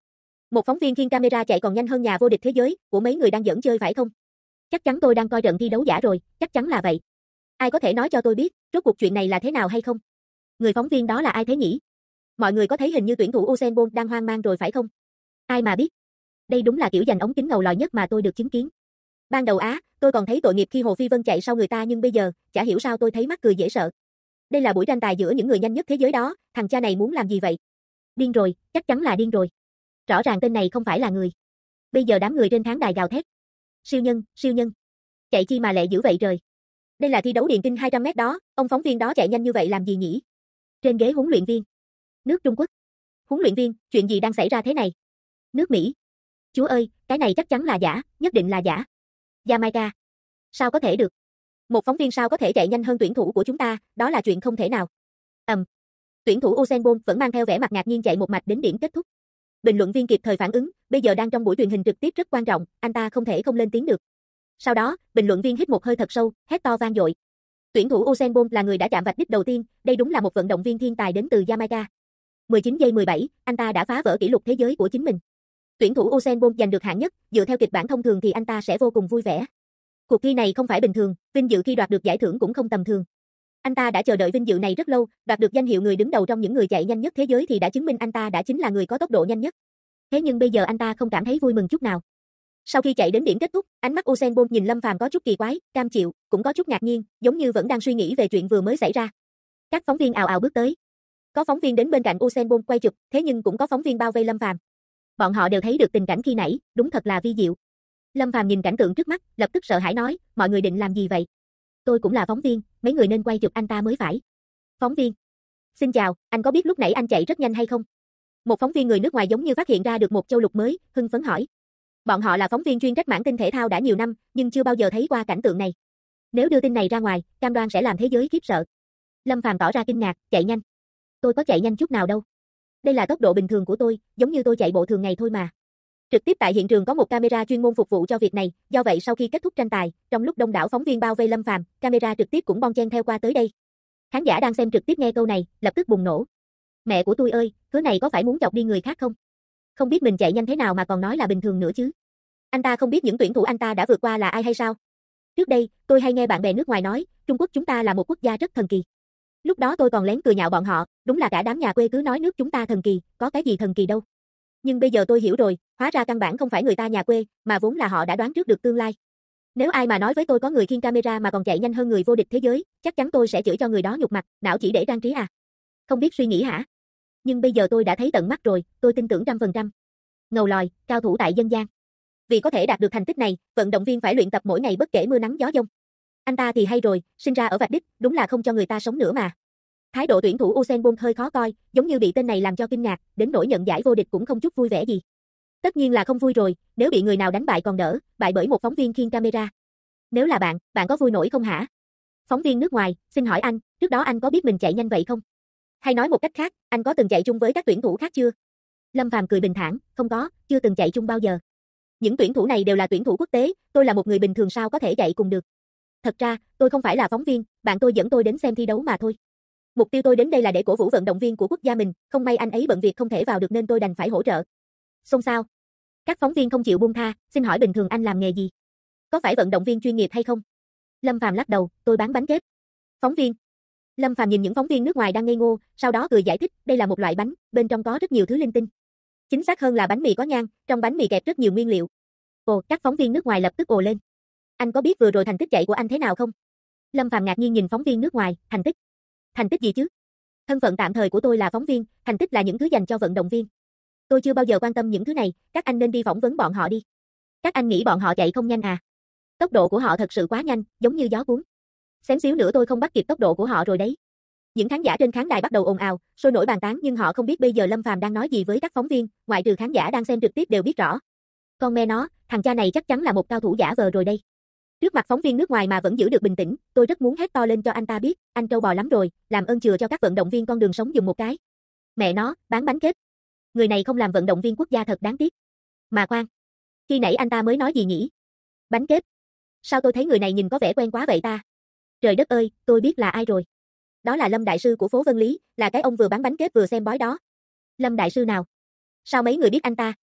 Một phóng viên khiêng camera chạy còn nhanh hơn nhà vô địch thế giới, của mấy người đang giỡn chơi phải không? Chắc chắn tôi đang coi trận thi đấu giả rồi, chắc chắn là vậy. Ai có thể nói cho tôi biết, rốt cuộc chuyện này là thế nào hay không? Người phóng viên đó là ai thế nhỉ? Mọi người có thấy hình như tuyển thủ Usain Bolt đang hoang mang rồi phải không? Ai mà biết. Đây đúng là kiểu giành ống kính ngầu lòi nhất mà tôi được chứng kiến. Ban đầu tôi còn thấy tội nghiệp khi Hồ Phi Vân chạy sau người ta nhưng bây giờ, chả hiểu sao tôi thấy mắc cười dễ sợ. Đây là buổi tranh tài giữa những người nhanh nhất thế giới đó, thằng cha này muốn làm gì vậy? Điên rồi, chắc chắn là điên rồi. Rõ ràng tên này không phải là người. Bây giờ đám người trên khán đài gào thét. Siêu nhân, siêu nhân. Chạy chi mà lẹ dữ vậy trời. Đây là thi đấu điền kinh 200 mét đó, ông phóng viên đó chạy nhanh như vậy làm gì nhỉ? Trên ghế huấn luyện viên. Nước Trung Quốc. Huấn luyện viên, chuyện gì đang xảy ra thế này? Nước Mỹ. Chúa ơi, cái này chắc chắn là giả, nhất định là giả. Jamaica. Sao có thể được? Một phóng viên sao có thể chạy nhanh hơn tuyển thủ của chúng ta, đó là chuyện không thể nào. Tuyển thủ Usain Bolt vẫn mang theo vẻ mặt ngạc nhiên chạy một mạch đến điểm kết thúc. Bình luận viên kịp thời phản ứng, bây giờ đang trong buổi truyền hình trực tiếp rất quan trọng, anh ta không thể không lên tiếng được. Sau đó, bình luận viên hít một hơi thật sâu, hét to vang dội. Tuyển thủ Usain Bolt là người đã chạm vạch đích đầu tiên, đây đúng là một vận động viên thiên tài đến từ Jamaica. 19 giây 17, anh ta đã phá vỡ kỷ lục thế giới của chính mình. Tuyển thủ Usain Bolt giành được hạng nhất, dựa theo kịch bản thông thường thì anh ta sẽ vô cùng vui vẻ. Cuộc thi này không phải bình thường, vinh dự khi đoạt được giải thưởng cũng không tầm thường. Anh ta đã chờ đợi vinh dự này rất lâu, đoạt được danh hiệu người đứng đầu trong những người chạy nhanh nhất thế giới thì đã chứng minh anh ta đã chính là người có tốc độ nhanh nhất. Thế nhưng bây giờ anh ta không cảm thấy vui mừng chút nào. Sau khi chạy đến điểm kết thúc, ánh mắt Usain Bolt nhìn Lâm Phàm có chút kỳ quái, cam chịu, cũng có chút ngạc nhiên, giống như vẫn đang suy nghĩ về chuyện vừa mới xảy ra. Các phóng viên ào ào bước tới. Có phóng viên đến bên cạnh Usain Bolt quay chụp, thế nhưng cũng có phóng viên bao vây Lâm Phàm. Bọn họ đều thấy được tình cảnh khi nãy, đúng thật là vi diệu. Lâm Phàm nhìn cảnh tượng trước mắt, lập tức sợ hãi nói, mọi người định làm gì vậy? Tôi cũng là phóng viên, mấy người nên quay chụp anh ta mới phải. Phóng viên. Xin chào, anh có biết lúc nãy anh chạy rất nhanh hay không? Một phóng viên người nước ngoài giống như phát hiện ra được một châu lục mới, hưng phấn hỏi. Bọn họ là phóng viên chuyên trách mảng tin thể thao đã nhiều năm, nhưng chưa bao giờ thấy qua cảnh tượng này. Nếu đưa tin này ra ngoài, cam đoan sẽ làm thế giới khiếp sợ. Lâm Phàm tỏ ra kinh ngạc, chạy nhanh. Tôi có chạy nhanh chút nào đâu. Đây là tốc độ bình thường của tôi, giống như tôi chạy bộ thường ngày thôi mà. Trực tiếp tại hiện trường có một camera chuyên môn phục vụ cho việc này, do vậy sau khi kết thúc tranh tài, trong lúc đông đảo phóng viên bao vây Lâm Phàm, camera trực tiếp cũng bon chen theo qua tới đây. Khán giả đang xem trực tiếp nghe câu này, lập tức bùng nổ. Mẹ của tôi ơi, thứ này có phải muốn chọc đi người khác không? Không biết mình chạy nhanh thế nào mà còn nói là bình thường nữa chứ. Anh ta không biết những tuyển thủ anh ta đã vượt qua là ai hay sao? Trước đây, tôi hay nghe bạn bè nước ngoài nói, Trung Quốc chúng ta là một quốc gia rất thần kỳ. Lúc đó tôi còn lén cười nhạo bọn họ, đúng là cả đám nhà quê cứ nói nước chúng ta thần kỳ, có cái gì thần kỳ đâu. Nhưng bây giờ tôi hiểu rồi, hóa ra căn bản không phải người ta nhà quê, mà vốn là họ đã đoán trước được tương lai. Nếu ai mà nói với tôi có người khiêng camera mà còn chạy nhanh hơn người vô địch thế giới, chắc chắn tôi sẽ chửi cho người đó nhục mặt, não chỉ để trang trí à? Không biết suy nghĩ hả? Nhưng bây giờ tôi đã thấy tận mắt rồi, tôi tin tưởng 100%. Ngầu lòi, cao thủ tại dân gian. Vì có thể đạt được thành tích này, vận động viên phải luyện tập mỗi ngày bất kể mưa nắng gió dông. Anh ta thì hay rồi, sinh ra ở vạch đích, đúng là không cho người ta sống nữa mà. Thái độ tuyển thủ Usain Bolt hơi khó coi, giống như bị tên này làm cho kinh ngạc, đến nỗi nhận giải vô địch cũng không chút vui vẻ gì. Tất nhiên là không vui rồi, nếu bị người nào đánh bại còn đỡ, bại bởi một phóng viên khiêng camera. Nếu là bạn có vui nổi không hả? Phóng viên nước ngoài, xin hỏi anh, trước đó anh có biết mình chạy nhanh vậy không? Hay nói một cách khác, anh có từng chạy chung với các tuyển thủ khác chưa? Lâm Phàm cười bình thản, không có, chưa từng chạy chung bao giờ. Những tuyển thủ này đều là tuyển thủ quốc tế, tôi là một người bình thường sao có thể chạy cùng được. Thật ra, tôi không phải là phóng viên, bạn tôi dẫn tôi đến xem thi đấu mà thôi. Mục tiêu tôi đến đây là để cổ vũ vận động viên của quốc gia mình, không may anh ấy bận việc không thể vào được nên tôi đành phải hỗ trợ. Xôn xao. Các phóng viên không chịu buông tha, xin hỏi bình thường anh làm nghề gì? Có phải vận động viên chuyên nghiệp hay không? Lâm Phàm lắc đầu, tôi bán bánh kếp. Phóng viên. Lâm Phàm nhìn những phóng viên nước ngoài đang ngây ngô, sau đó cười giải thích, đây là một loại bánh, bên trong có rất nhiều thứ linh tinh. Chính xác hơn là bánh mì có nhang, trong bánh mì kẹp rất nhiều nguyên liệu. Ồ, các phóng viên nước ngoài lập tức ồ lên. Anh có biết vừa rồi thành tích chạy của anh thế nào không? Lâm Phàm ngạc nhiên nhìn phóng viên nước ngoài, thành tích? Thành tích gì chứ? Thân phận tạm thời của tôi là phóng viên, thành tích là những thứ dành cho vận động viên. Tôi chưa bao giờ quan tâm những thứ này, các anh nên đi phỏng vấn bọn họ đi. Các anh nghĩ bọn họ chạy không nhanh à? Tốc độ của họ thật sự quá nhanh, giống như gió cuốn. Xém xíu nữa tôi không bắt kịp tốc độ của họ rồi đấy. Những khán giả trên khán đài bắt đầu ồn ào, sôi nổi bàn tán nhưng họ không biết bây giờ Lâm Phàm đang nói gì với các phóng viên, ngoại trừ khán giả đang xem trực tiếp đều biết rõ. Con mẹ nó, thằng cha này chắc chắn là một cao thủ giả vờ rồi đây. Trước mặt phóng viên nước ngoài mà vẫn giữ được bình tĩnh, tôi rất muốn hét to lên cho anh ta biết, anh trâu bò lắm rồi, làm ơn chừa cho các vận động viên con đường sống dùng một cái. Mẹ nó, bán bánh kếp. Người này không làm vận động viên quốc gia thật đáng tiếc. Mà khoan, khi nãy anh ta mới nói gì nhỉ? Bánh kếp. Sao tôi thấy người này nhìn có vẻ quen quá vậy ta? Trời đất ơi, tôi biết là ai rồi. Đó là Lâm đại sư của phố Vân Lý, là cái ông vừa bán bánh kếp vừa xem bói đó. Lâm đại sư nào? Sao mấy người biết anh ta?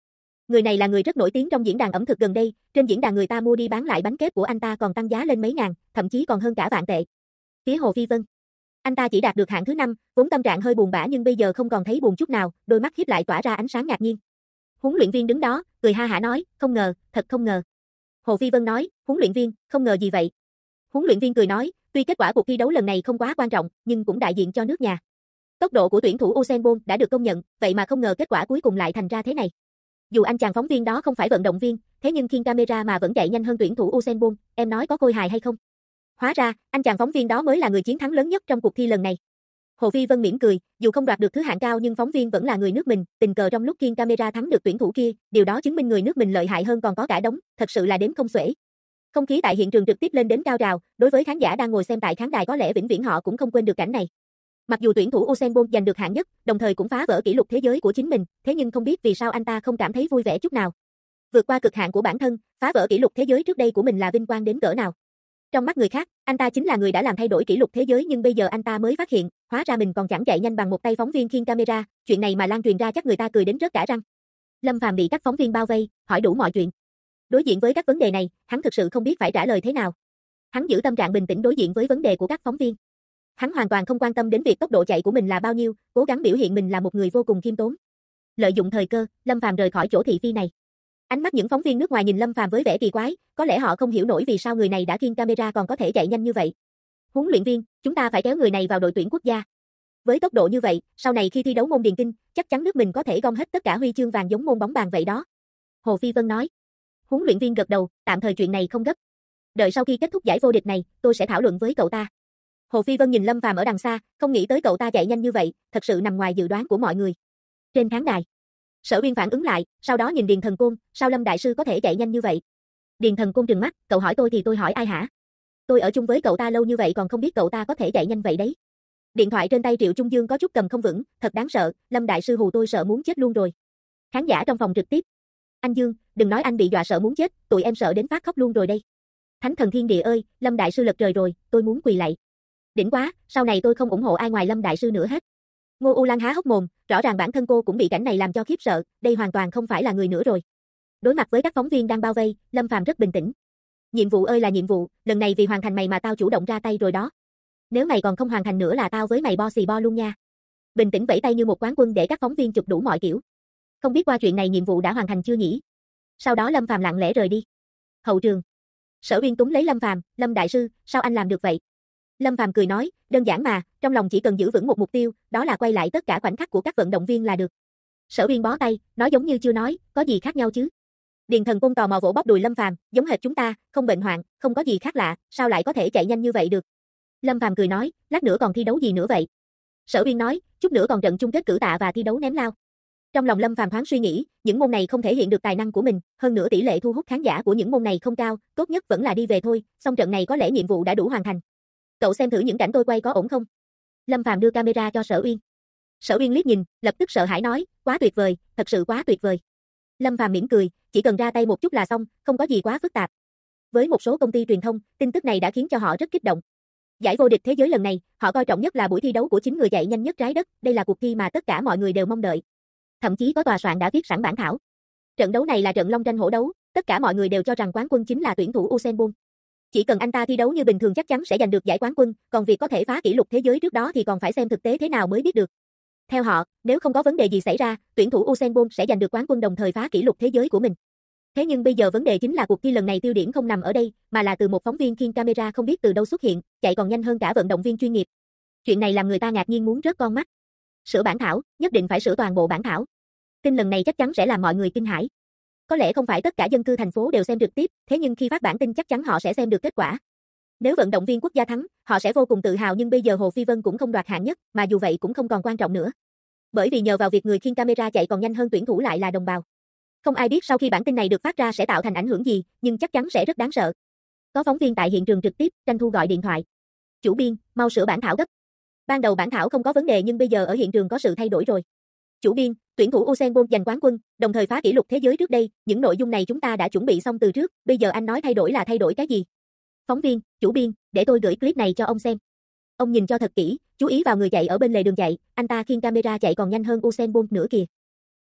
Người này là người rất nổi tiếng trong diễn đàn ẩm thực gần đây, trên diễn đàn người ta mua đi bán lại bánh kếp của anh ta còn tăng giá lên mấy ngàn, thậm chí còn hơn cả vạn tệ. Phía Hồ Phi Vân, anh ta chỉ đạt được hạng thứ 5, vốn tâm trạng hơi buồn bã nhưng bây giờ không còn thấy buồn chút nào, đôi mắt híp lại tỏa ra ánh sáng ngạc nhiên. Huấn luyện viên đứng đó, cười ha hả nói, không ngờ, thật không ngờ. Hồ Phi Vân nói, huấn luyện viên, không ngờ gì vậy? Huấn luyện viên cười nói, tuy kết quả cuộc thi đấu lần này không quá quan trọng, nhưng cũng đại diện cho nước nhà. Tốc độ của tuyển thủ Usain Bolt đã được công nhận, vậy mà không ngờ kết quả cuối cùng lại thành ra thế này. Dù anh chàng phóng viên đó không phải vận động viên, thế nhưng khiêng camera mà vẫn chạy nhanh hơn tuyển thủ Usain Bolt, em nói có khôi hài hay không? Hóa ra, anh chàng phóng viên đó mới là người chiến thắng lớn nhất trong cuộc thi lần này. Hồ Phi Vân mỉm cười, dù không đoạt được thứ hạng cao nhưng phóng viên vẫn là người nước mình, tình cờ trong lúc khiêng camera thắng được tuyển thủ kia, điều đó chứng minh người nước mình lợi hại hơn còn có cả đống, thật sự là đếm không xuể. Không khí tại hiện trường trực tiếp lên đến cao trào, đối với khán giả đang ngồi xem tại khán đài có lẽ vĩnh viễn họ cũng không quên được cảnh này. Mặc dù tuyển thủ Usain Bolt giành được hạng nhất, đồng thời cũng phá vỡ kỷ lục thế giới của chính mình, thế nhưng không biết vì sao anh ta không cảm thấy vui vẻ chút nào. Vượt qua cực hạn của bản thân, phá vỡ kỷ lục thế giới trước đây của mình là vinh quang đến cỡ nào. Trong mắt người khác, anh ta chính là người đã làm thay đổi kỷ lục thế giới nhưng bây giờ anh ta mới phát hiện, hóa ra mình còn chẳng chạy nhanh bằng một tay phóng viên khiêng camera, chuyện này mà lan truyền ra chắc người ta cười đến rớt cả răng. Lâm Phàm bị các phóng viên bao vây, hỏi đủ mọi chuyện. Đối diện với các vấn đề này, hắn thực sự không biết phải trả lời thế nào. Hắn giữ tâm trạng bình tĩnh đối diện với vấn đề của các phóng viên. Hắn hoàn toàn không quan tâm đến việc tốc độ chạy của mình là bao nhiêu, cố gắng biểu hiện mình là một người vô cùng khiêm tốn. Lợi dụng thời cơ, Lâm Phàm rời khỏi chỗ thị phi này. Ánh mắt những phóng viên nước ngoài nhìn Lâm Phàm với vẻ kỳ quái, có lẽ họ không hiểu nổi vì sao người này đã khiêng camera còn có thể chạy nhanh như vậy. Huấn luyện viên, chúng ta phải kéo người này vào đội tuyển quốc gia. Với tốc độ như vậy, sau này khi thi đấu môn điền kinh, chắc chắn nước mình có thể gom hết tất cả huy chương vàng giống môn bóng bàn vậy đó. Hồ Phi Vân nói. Huấn luyện viên gật đầu, tạm thời chuyện này không gấp. Đợi sau khi kết thúc giải vô địch này, tôi sẽ thảo luận với cậu ta. Hồ Phi Vân nhìn Lâm Phàm ở đằng xa, không nghĩ tới cậu ta chạy nhanh như vậy, thật sự nằm ngoài dự đoán của mọi người. Trên khán đài, Sở Uyên phản ứng lại, sau đó nhìn Điền Thần Côn, sao Lâm đại sư có thể chạy nhanh như vậy? Điền Thần Côn trừng mắt, cậu hỏi tôi thì tôi hỏi ai hả? Tôi ở chung với cậu ta lâu như vậy còn không biết cậu ta có thể chạy nhanh vậy đấy. Điện thoại trên tay Triệu Trung Dương có chút cầm không vững, thật đáng sợ, Lâm đại sư hù tôi sợ muốn chết luôn rồi. Khán giả trong phòng trực tiếp. Anh Dương, đừng nói anh bị dọa sợ muốn chết, tụi em sợ đến phát khóc luôn rồi đây. Thánh thần thiên địa ơi, Lâm đại sư lật trời rồi, tôi muốn quỳ lạy. Đỉnh quá, sau này tôi không ủng hộ ai ngoài Lâm đại sư nữa hết. Ngô U Lan há hốc mồm, rõ ràng bản thân cô cũng bị cảnh này làm cho khiếp sợ, đây hoàn toàn không phải là người nữa rồi. Đối mặt với các phóng viên đang bao vây, Lâm Phàm rất bình tĩnh. Nhiệm vụ ơi là nhiệm vụ, lần này vì hoàn thành mày mà tao chủ động ra tay rồi đó. Nếu mày còn không hoàn thành nữa là tao với mày bo xì bo luôn nha. Bình tĩnh vẫy tay như một quán quân để các phóng viên chụp đủ mọi kiểu. Không biết qua chuyện này nhiệm vụ đã hoàn thành chưa nhỉ? Sau đó Lâm Phàm lặng lẽ rời đi. Hậu trường. Sở Uyên túm lấy Lâm Phàm, Lâm đại sư, sao anh làm được vậy? Lâm Phàm cười nói, đơn giản mà, trong lòng chỉ cần giữ vững một mục tiêu, đó là quay lại tất cả khoảnh khắc của các vận động viên là được. Sở Uyên bó tay, nói giống như chưa nói, có gì khác nhau chứ? Điền Thần Côn tò mò vỗ bóp đùi Lâm Phàm, giống hệt chúng ta, không bệnh hoạn, không có gì khác lạ, sao lại có thể chạy nhanh như vậy được? Lâm Phàm cười nói, lát nữa còn thi đấu gì nữa vậy? Sở Uyên nói, chút nữa còn trận chung kết cử tạ và thi đấu ném lao. Trong lòng Lâm Phàm thoáng suy nghĩ, những môn này không thể hiện được tài năng của mình, hơn nữa tỷ lệ thu hút khán giả của những môn này không cao, tốt nhất vẫn là đi về thôi, xong trận này có lẽ nhiệm vụ đã đủ hoàn thành. Cậu xem thử những cảnh tôi quay có ổn không? Lâm Phàm đưa camera cho Sở Uyên. Sở Uyên liếc nhìn, lập tức sợ hãi nói, quá tuyệt vời, thật sự quá tuyệt vời. Lâm Phàm mỉm cười, chỉ cần ra tay một chút là xong, không có gì quá phức tạp. Với một số công ty truyền thông, tin tức này đã khiến cho họ rất kích động. Giải vô địch thế giới lần này, họ coi trọng nhất là buổi thi đấu của 9 người chạy nhanh nhất trái đất, đây là cuộc thi mà tất cả mọi người đều mong đợi. Thậm chí có tòa soạn đã viết sẵn bản thảo. Trận đấu này là trận long tranh hổ đấu, tất cả mọi người đều cho rằng quán quân chính là tuyển thủ Usain Bolt. Chỉ cần anh ta thi đấu như bình thường chắc chắn sẽ giành được giải quán quân, còn việc có thể phá kỷ lục thế giới trước đó thì còn phải xem thực tế thế nào mới biết được. Theo họ, nếu không có vấn đề gì xảy ra, tuyển thủ Usain Bolt sẽ giành được quán quân đồng thời phá kỷ lục thế giới của mình. Thế nhưng bây giờ vấn đề chính là cuộc thi lần này tiêu điểm không nằm ở đây, mà là từ một phóng viên khiêng camera không biết từ đâu xuất hiện, chạy còn nhanh hơn cả vận động viên chuyên nghiệp. Chuyện này làm người ta ngạc nhiên muốn rớt con mắt. Sửa bản thảo, nhất định phải sửa toàn bộ bản thảo. Tin lần này chắc chắn sẽ làm mọi người kinh hãi. Có lẽ không phải tất cả dân cư thành phố đều xem trực tiếp, thế nhưng khi phát bản tin chắc chắn họ sẽ xem được kết quả. Nếu vận động viên quốc gia thắng, họ sẽ vô cùng tự hào nhưng bây giờ Hồ Phi Vân cũng không đoạt hạng nhất, mà dù vậy cũng không còn quan trọng nữa. Bởi vì nhờ vào việc người khiêng camera chạy còn nhanh hơn tuyển thủ lại là đồng bào. Không ai biết sau khi bản tin này được phát ra sẽ tạo thành ảnh hưởng gì, nhưng chắc chắn sẽ rất đáng sợ. Có phóng viên tại hiện trường trực tiếp, tranh thu gọi điện thoại. Chủ biên, mau sửa bản thảo gấp. Ban đầu bản thảo không có vấn đề nhưng bây giờ ở hiện trường có sự thay đổi rồi. Chủ biên, tuyển thủ Usain Bolt giành quán quân, đồng thời phá kỷ lục thế giới trước đây, những nội dung này chúng ta đã chuẩn bị xong từ trước, bây giờ anh nói thay đổi là thay đổi cái gì? Phóng viên, chủ biên, để tôi gửi clip này cho ông xem. Ông nhìn cho thật kỹ, chú ý vào người chạy ở bên lề đường chạy, anh ta khiêng camera chạy còn nhanh hơn Usain Bolt nữa kìa.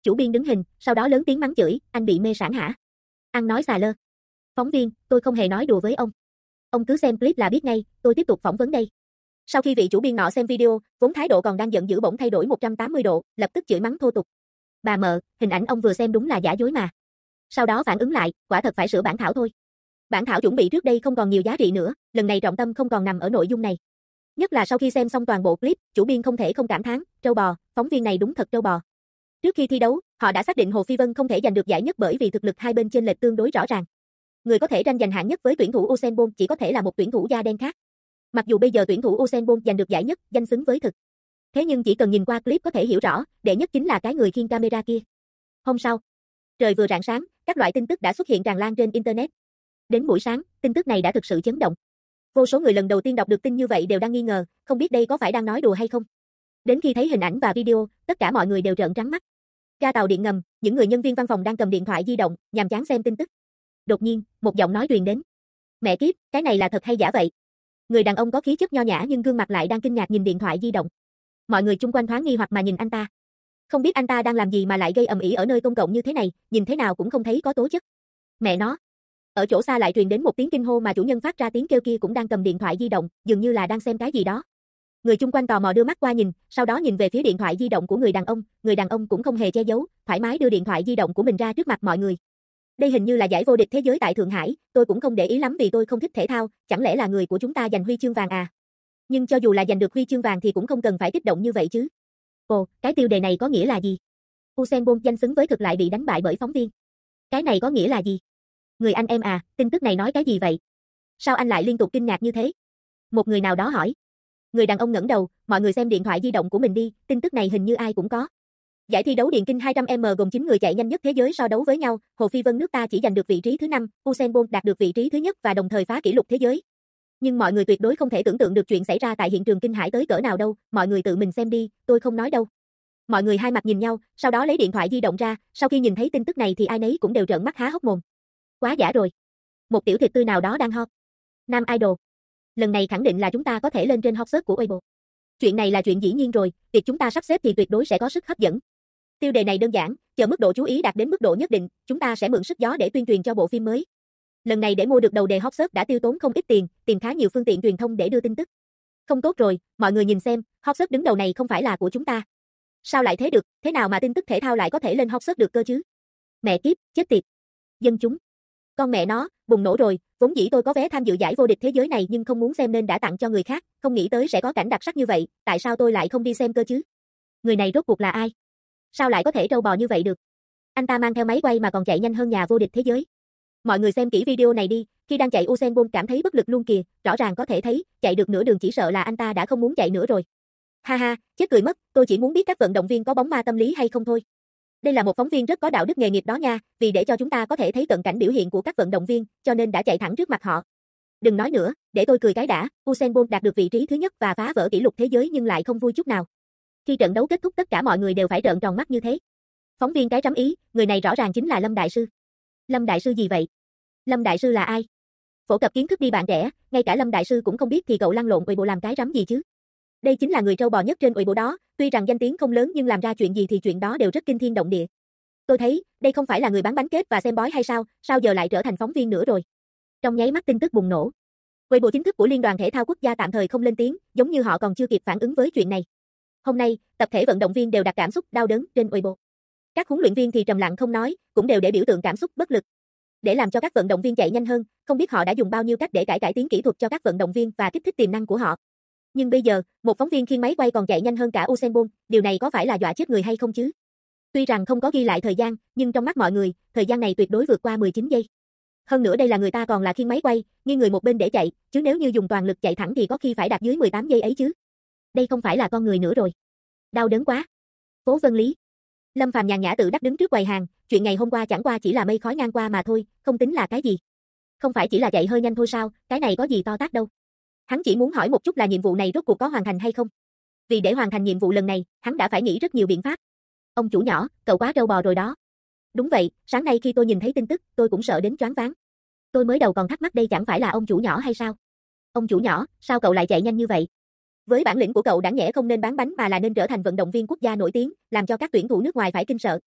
Chủ biên đứng hình, sau đó lớn tiếng mắng chửi, anh bị mê sản hả? Ăn nói xà lơ. Phóng viên, tôi không hề nói đùa với ông. Ông cứ xem clip là biết ngay, tôi tiếp tục phỏng vấn đây. Sau khi vị chủ biên nọ xem video, vốn thái độ còn đang giận dữ bỗng thay đổi 180 độ, lập tức chửi mắng thô tục. Bà mợ, hình ảnh ông vừa xem đúng là giả dối mà. Sau đó phản ứng lại, quả thật phải sửa bản thảo thôi. Bản thảo chuẩn bị trước đây không còn nhiều giá trị nữa, lần này trọng tâm không còn nằm ở nội dung này. Nhất là sau khi xem xong toàn bộ clip, chủ biên không thể không cảm thán, trâu bò, phóng viên này đúng thật trâu bò. Trước khi thi đấu, họ đã xác định Hồ Phi Vân không thể giành được giải nhất bởi vì thực lực hai bên chênh lệch tương đối rõ ràng. Người có thể tranh giành hạng nhất với tuyển thủ Usain Bolt chỉ có thể là một tuyển thủ da đen khác. Mặc dù bây giờ tuyển thủ Usain Bolt giành được giải nhất, danh xứng với thực. Thế nhưng chỉ cần nhìn qua clip có thể hiểu rõ, đệ nhất chính là cái người khiêng camera kia. Hôm sau, trời vừa rạng sáng, các loại tin tức đã xuất hiện tràn lan trên internet. Đến buổi sáng, tin tức này đã thực sự chấn động. Vô số người lần đầu tiên đọc được tin như vậy đều đang nghi ngờ, không biết đây có phải đang nói đùa hay không. Đến khi thấy hình ảnh và video, tất cả mọi người đều trợn trắng mắt. Ga tàu điện ngầm, những người nhân viên văn phòng đang cầm điện thoại di động, nhàm chán xem tin tức. Đột nhiên, một giọng nói truyền đến. Mẹ kiếp, cái này là thật hay giả vậy? Người đàn ông có khí chất nho nhã nhưng gương mặt lại đang kinh ngạc nhìn điện thoại di động. Mọi người chung quanh thoáng nghi hoặc mà nhìn anh ta. Không biết anh ta đang làm gì mà lại gây ầm ĩ ở nơi công cộng như thế này, nhìn thế nào cũng không thấy có tố chất. Mẹ nó. Ở chỗ xa lại truyền đến một tiếng kinh hô mà chủ nhân phát ra tiếng kêu kia cũng đang cầm điện thoại di động, dường như là đang xem cái gì đó. Người chung quanh tò mò đưa mắt qua nhìn, sau đó nhìn về phía điện thoại di động của người đàn ông cũng không hề che giấu, thoải mái đưa điện thoại di động của mình ra trước mặt mọi người. Đây hình như là giải vô địch thế giới tại Thượng Hải, tôi cũng không để ý lắm vì tôi không thích thể thao, chẳng lẽ là người của chúng ta giành huy chương vàng à? Nhưng cho dù là giành được huy chương vàng thì cũng không cần phải kích động như vậy chứ. Ồ, cái tiêu đề này có nghĩa là gì? Usain Bolt danh xứng với thực lại bị đánh bại bởi phóng viên. Cái này có nghĩa là gì? Người anh em à, tin tức này nói cái gì vậy? Sao anh lại liên tục kinh ngạc như thế? Một người nào đó hỏi. Người đàn ông ngẩng đầu, mọi người xem điện thoại di động của mình đi, tin tức này hình như ai cũng có. Giải thi đấu điện kinh 200m gồm 9 người chạy nhanh nhất thế giới so đấu với nhau, Hồ Phi Vân nước ta chỉ giành được vị trí thứ 5, Usain Bolt đạt được vị trí thứ nhất và đồng thời phá kỷ lục thế giới. Nhưng mọi người tuyệt đối không thể tưởng tượng được chuyện xảy ra tại hiện trường kinh hãi tới cỡ nào đâu, mọi người tự mình xem đi, tôi không nói đâu. Mọi người hai mặt nhìn nhau, sau đó lấy điện thoại di động ra, sau khi nhìn thấy tin tức này thì ai nấy cũng đều trợn mắt há hốc mồm. Quá giả rồi. Một tiểu thịt tươi nào đó đang hot. Nam Idol. Lần này khẳng định là chúng ta có thể lên trên hot search của Weibo. Chuyện này là chuyện dĩ nhiên rồi, việc chúng ta sắp xếp thì tuyệt đối sẽ có sức hấp dẫn. Tiêu đề này đơn giản, chờ mức độ chú ý đạt đến mức độ nhất định, chúng ta sẽ mượn sức gió để tuyên truyền cho bộ phim mới. Lần này để mua được đầu đề hot search đã tiêu tốn không ít tiền, tìm khá nhiều phương tiện truyền thông để đưa tin tức. Không tốt rồi, mọi người nhìn xem, hot search đứng đầu này không phải là của chúng ta. Sao lại thế được, thế nào mà tin tức thể thao lại có thể lên hot search được cơ chứ? Mẹ kiếp, chết tiệt. Dân chúng. Con mẹ nó, bùng nổ rồi, vốn dĩ tôi có vé tham dự giải vô địch thế giới này nhưng không muốn xem nên đã tặng cho người khác, không nghĩ tới sẽ có cảnh đặc sắc như vậy, tại sao tôi lại không đi xem cơ chứ? Người này rốt cuộc là ai? Sao lại có thể trâu bò như vậy được? Anh ta mang theo máy quay mà còn chạy nhanh hơn nhà vô địch thế giới. Mọi người xem kỹ video này đi, khi đang chạy Usain Bolt cảm thấy bất lực luôn kìa, rõ ràng có thể thấy, chạy được nửa đường chỉ sợ là anh ta đã không muốn chạy nữa rồi. Ha ha, chết cười mất, tôi chỉ muốn biết các vận động viên có bóng ma tâm lý hay không thôi. Đây là một phóng viên rất có đạo đức nghề nghiệp đó nha, vì để cho chúng ta có thể thấy cận cảnh biểu hiện của các vận động viên, cho nên đã chạy thẳng trước mặt họ. Đừng nói nữa, để tôi cười cái đã, Usain Bolt đạt được vị trí thứ nhất và phá vỡ kỷ lục thế giới nhưng lại không vui chút nào. Khi trận đấu kết thúc tất cả mọi người đều phải trợn tròn mắt như thế. Phóng viên cái trắm ý, người này rõ ràng chính là Lâm Đại Sư. Lâm Đại Sư gì vậy? Lâm Đại Sư là ai? Phổ cập kiến thức đi bạn trẻ, ngay cả Lâm Đại Sư cũng không biết thì cậu lăn lộn Weibo làm cái rắm gì chứ? Đây chính là người trâu bò nhất trên Weibo đó, tuy rằng danh tiếng không lớn nhưng làm ra chuyện gì thì chuyện đó đều rất kinh thiên động địa. Tôi thấy, đây không phải là người bán bánh kết và xem bói hay sao, sao giờ lại trở thành phóng viên nữa rồi? Trong nháy mắt tin tức bùng nổ. Weibo chính thức của Liên đoàn Thể thao Quốc gia tạm thời không lên tiếng, giống như họ còn chưa kịp phản ứng với chuyện này. Hôm nay, tập thể vận động viên đều đặt cảm xúc đau đớn trên Weibo. Các huấn luyện viên thì trầm lặng không nói, cũng đều để biểu tượng cảm xúc bất lực. Để làm cho các vận động viên chạy nhanh hơn, không biết họ đã dùng bao nhiêu cách để cải tiến kỹ thuật cho các vận động viên và kích thích tiềm năng của họ. Nhưng bây giờ, một phóng viên khiêng máy quay còn chạy nhanh hơn cả Usain Bolt, điều này có phải là dọa chết người hay không chứ? Tuy rằng không có ghi lại thời gian, nhưng trong mắt mọi người, thời gian này tuyệt đối vượt qua 19 giây. Hơn nữa đây là người ta còn là khiêng máy quay, nghiêng người một bên để chạy, chứ nếu như dùng toàn lực chạy thẳng thì có khi phải đạt dưới 18 giây ấy chứ. Đây không phải là con người nữa rồi. Đau đớn quá. Phố Vân Lý. Lâm Phàm nhàn nhã tự đắc đứng trước quầy hàng, chuyện ngày hôm qua chẳng qua chỉ là mây khói ngang qua mà thôi, không tính là cái gì. Không phải chỉ là chạy hơi nhanh thôi sao, cái này có gì to tát đâu. Hắn chỉ muốn hỏi một chút là nhiệm vụ này rốt cuộc có hoàn thành hay không. Vì để hoàn thành nhiệm vụ lần này, hắn đã phải nghĩ rất nhiều biện pháp. Ông chủ nhỏ, cậu quá trâu bò rồi đó. Đúng vậy, sáng nay khi tôi nhìn thấy tin tức, tôi cũng sợ đến choáng váng. Tôi mới đầu còn thắc mắc đây chẳng phải là ông chủ nhỏ hay sao? Ông chủ nhỏ, sao cậu lại chạy nhanh như vậy? Với bản lĩnh của cậu đáng nhẽ không nên bán bánh mà là nên trở thành vận động viên quốc gia nổi tiếng, làm cho các tuyển thủ nước ngoài phải kinh sợ.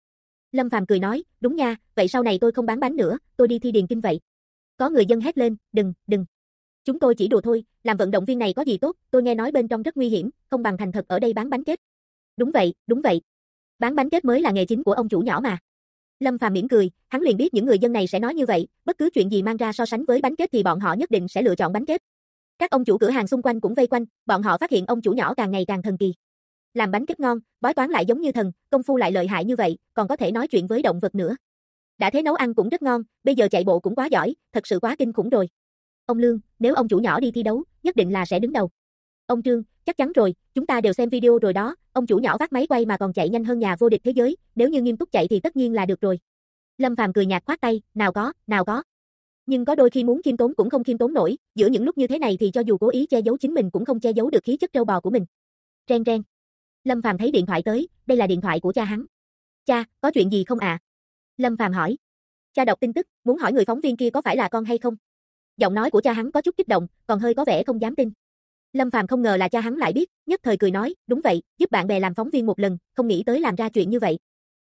Lâm Phàm cười nói, đúng nha, vậy sau này tôi không bán bánh nữa, tôi đi thi điền kinh vậy. Có người dân hét lên, đừng. Chúng tôi chỉ đùa thôi, làm vận động viên này có gì tốt, tôi nghe nói bên trong rất nguy hiểm, không bằng thành thật ở đây bán bánh kết. Đúng vậy. Bán bánh kết mới là nghề chính của ông chủ nhỏ mà. Lâm Phàm mỉm cười, hắn liền biết những người dân này sẽ nói như vậy, bất cứ chuyện gì mang ra so sánh với bánh kết thì bọn họ nhất định sẽ lựa chọn bánh kết. Các ông chủ cửa hàng xung quanh cũng vây quanh, bọn họ phát hiện ông chủ nhỏ càng ngày càng thần kỳ. Làm bánh kết ngon, bói toán lại giống như thần, công phu lại lợi hại như vậy, còn có thể nói chuyện với động vật nữa. Đã thế nấu ăn cũng rất ngon, bây giờ chạy bộ cũng quá giỏi, thật sự quá kinh khủng rồi. Ông Lương, nếu ông chủ nhỏ đi thi đấu, nhất định là sẽ đứng đầu. Ông Trương, chắc chắn rồi, chúng ta đều xem video rồi đó, ông chủ nhỏ vác máy quay mà còn chạy nhanh hơn nhà vô địch thế giới, nếu như nghiêm túc chạy thì tất nhiên là được rồi. Lâm Phàm cười nhạt khoát tay, nào có. Nhưng có đôi khi muốn khiêm tốn cũng không khiêm tốn nổi, giữa những lúc như thế này thì cho dù cố ý che giấu chính mình cũng không che giấu được khí chất trâu bò của mình. Reng. Lâm Phàm thấy điện thoại tới, đây là điện thoại của cha hắn. Cha, có chuyện gì không ạ? Lâm Phàm hỏi. Cha đọc tin tức, muốn hỏi người phóng viên kia có phải là con hay không. Giọng nói của cha hắn có chút kích động, còn hơi có vẻ không dám tin. Lâm Phàm không ngờ là cha hắn lại biết, nhất thời cười nói, đúng vậy, giúp bạn bè làm phóng viên một lần, không nghĩ tới làm ra chuyện như vậy.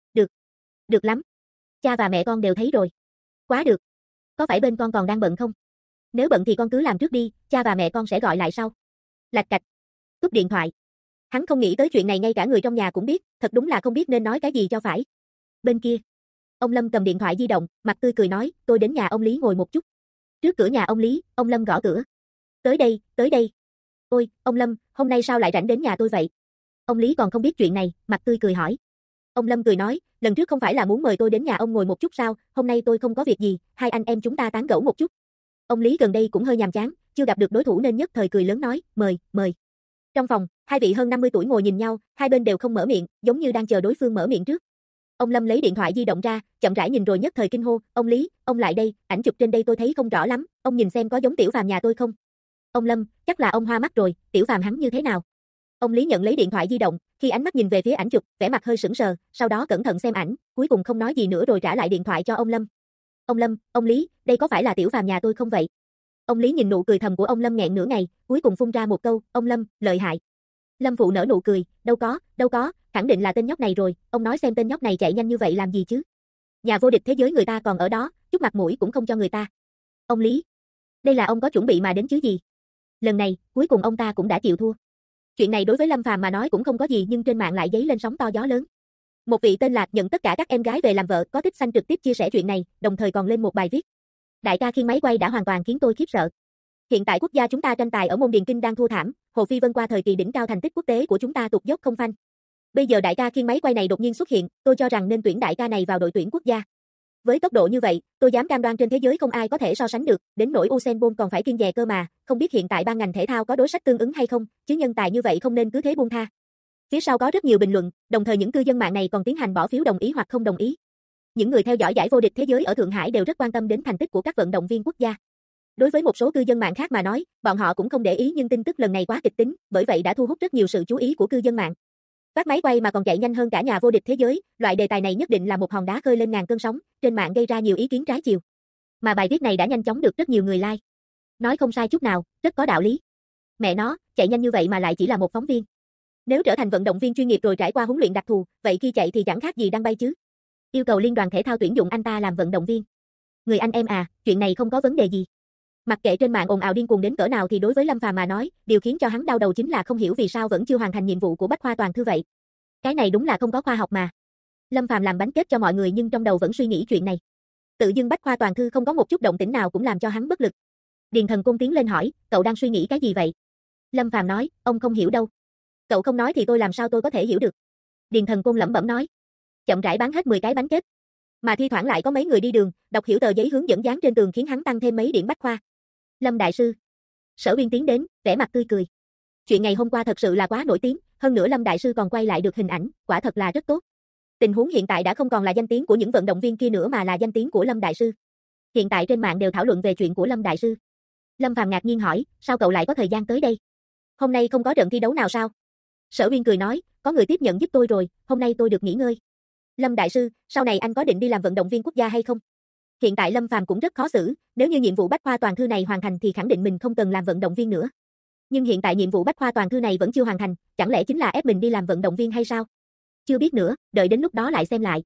Được lắm. Cha và mẹ con đều thấy rồi. Quá được. Có phải bên con còn đang bận không? Nếu bận thì con cứ làm trước đi, cha và mẹ con sẽ gọi lại sau. Lạch cạch. Cúp điện thoại. Hắn không nghĩ tới chuyện này ngay cả người trong nhà cũng biết, thật đúng là không biết nên nói cái gì cho phải. Bên kia, ông Lâm cầm điện thoại di động, mặt tươi cười nói, tôi đến nhà ông Lý ngồi một chút. Trước cửa nhà ông Lý, ông Lâm gõ cửa. Tới đây. Ôi, ông Lâm, hôm nay sao lại rảnh đến nhà tôi vậy? Ông Lý còn không biết chuyện này, mặt tươi cười hỏi. Ông Lâm cười nói, lần trước không phải là muốn mời tôi đến nhà ông ngồi một chút sao, hôm nay tôi không có việc gì, hai anh em chúng ta tán gẫu một chút. Ông Lý gần đây cũng hơi nhàm chán, chưa gặp được đối thủ nên nhất thời cười lớn nói, mời. Trong phòng, hai vị hơn 50 tuổi ngồi nhìn nhau, hai bên đều không mở miệng, giống như đang chờ đối phương mở miệng trước. Ông Lâm lấy điện thoại di động ra, chậm rãi nhìn rồi nhất thời kinh hô, ông Lý, ông lại đây, ảnh chụp trên đây tôi thấy không rõ lắm, ông nhìn xem có giống Tiểu Phàm nhà tôi không? Ông Lâm, chắc là ông hoa mắt rồi, Tiểu Phàm hắn như thế nào? Ông Lý nhận lấy điện thoại di động, khi ánh mắt nhìn về phía ảnh chụp, vẻ mặt hơi sững sờ, sau đó cẩn thận xem ảnh, cuối cùng không nói gì nữa rồi trả lại điện thoại cho ông Lâm. Ông Lâm, ông Lý, đây có phải là Tiểu Phàm nhà tôi không vậy? Ông Lý nhìn nụ cười thầm của ông Lâm nghẹn nửa ngày, cuối cùng phun ra một câu, ông Lâm, lợi hại. Lâm Phụ nở nụ cười, đâu có, khẳng định là tên nhóc này rồi, ông nói xem tên nhóc này chạy nhanh như vậy làm gì chứ? Nhà vô địch thế giới người ta còn ở đó, chút mặt mũi cũng không cho người ta. Ông Lý, đây là ông có chuẩn bị mà đến chứ gì? Lần này, cuối cùng ông ta cũng đã chịu thua. Chuyện này đối với Lâm Phàm mà nói cũng không có gì nhưng trên mạng lại dấy lên sóng to gió lớn. Một vị tên Lạc nhận tất cả các em gái về làm vợ có tích xanh trực tiếp chia sẻ chuyện này, đồng thời còn lên một bài viết. Đại ca khiêng máy quay đã hoàn toàn khiến tôi khiếp sợ. Hiện tại quốc gia chúng ta tranh tài ở môn điền kinh đang thua thảm, Hồ Phi Vân qua thời kỳ đỉnh cao thành tích quốc tế của chúng ta tụt dốc không phanh. Bây giờ đại ca khiêng máy quay này đột nhiên xuất hiện, tôi cho rằng nên tuyển đại ca này vào đội tuyển quốc gia. Với tốc độ như vậy, tôi dám cam đoan trên thế giới không ai có thể so sánh được, đến nỗi Usain Bolt còn phải kiêng dè cơ mà, không biết hiện tại ban ngành thể thao có đối sách tương ứng hay không, chứ nhân tài như vậy không nên cứ thế buông tha. Phía sau có rất nhiều bình luận, đồng thời những cư dân mạng này còn tiến hành bỏ phiếu đồng ý hoặc không đồng ý. Những người theo dõi giải vô địch thế giới ở Thượng Hải đều rất quan tâm đến thành tích của các vận động viên quốc gia. Đối với một số cư dân mạng khác mà nói, bọn họ cũng không để ý nhưng tin tức lần này quá kịch tính, bởi vậy đã thu hút rất nhiều sự chú ý của cư dân mạng. Vác máy quay mà còn chạy nhanh hơn cả nhà vô địch thế giới, loại đề tài này nhất định là một hòn đá khơi lên ngàn cơn sóng, trên mạng gây ra nhiều ý kiến trái chiều. Mà bài viết này đã nhanh chóng được rất nhiều người like. Nói không sai chút nào, rất có đạo lý. Mẹ nó, chạy nhanh như vậy mà lại chỉ là một phóng viên. Nếu trở thành vận động viên chuyên nghiệp rồi trải qua huấn luyện đặc thù, vậy khi chạy thì chẳng khác gì đang bay chứ. Yêu cầu liên đoàn thể thao tuyển dụng anh ta làm vận động viên. Người anh em à, chuyện này không có vấn đề gì. Mặc kệ trên mạng ồn ào điên cuồng đến cỡ nào thì đối với Lâm Phàm mà nói, điều khiến cho hắn đau đầu chính là không hiểu vì sao vẫn chưa hoàn thành nhiệm vụ của Bách Khoa Toàn Thư vậy. Cái này đúng là không có khoa học mà. Lâm Phàm làm bánh kết cho mọi người nhưng trong đầu vẫn suy nghĩ chuyện này. Tự dưng Bách Khoa Toàn Thư không có một chút động tĩnh nào cũng làm cho hắn bất lực. Điền Thần Côn tiến lên hỏi, cậu đang suy nghĩ cái gì vậy? Lâm Phàm nói, ông không hiểu đâu. Cậu không nói thì tôi làm sao tôi có thể hiểu được. Điền Thần Côn lẩm bẩm nói, chậm rãi bán hết 10 cái bánh kết. Mà thi thoảng lại có mấy người đi đường, đọc hiểu tờ giấy hướng dẫn dán trên tường khiến hắn tăng thêm mấy điểm Bách Khoa. Lâm đại sư. Sở Uyên tiến đến, vẻ mặt tươi cười. Chuyện ngày hôm qua thật sự là quá nổi tiếng, hơn nữa Lâm đại sư còn quay lại được hình ảnh, quả thật là rất tốt. Tình huống hiện tại đã không còn là danh tiếng của những vận động viên kia nữa mà là danh tiếng của Lâm đại sư. Hiện tại trên mạng đều thảo luận về chuyện của Lâm đại sư. Lâm Phàm ngạc nhiên hỏi, sao cậu lại có thời gian tới đây? Hôm nay không có trận thi đấu nào sao? Sở Uyên cười nói, có người tiếp nhận giúp tôi rồi, hôm nay tôi được nghỉ ngơi. Lâm đại sư, sau này anh có định đi làm vận động viên quốc gia hay không? Hiện tại Lâm Phàm cũng rất khó xử, nếu như nhiệm vụ Bách Khoa Toàn Thư này hoàn thành thì khẳng định mình không cần làm vận động viên nữa. Nhưng hiện tại nhiệm vụ Bách Khoa Toàn Thư này vẫn chưa hoàn thành, chẳng lẽ chính là ép mình đi làm vận động viên hay sao? Chưa biết nữa, đợi đến lúc đó lại xem lại.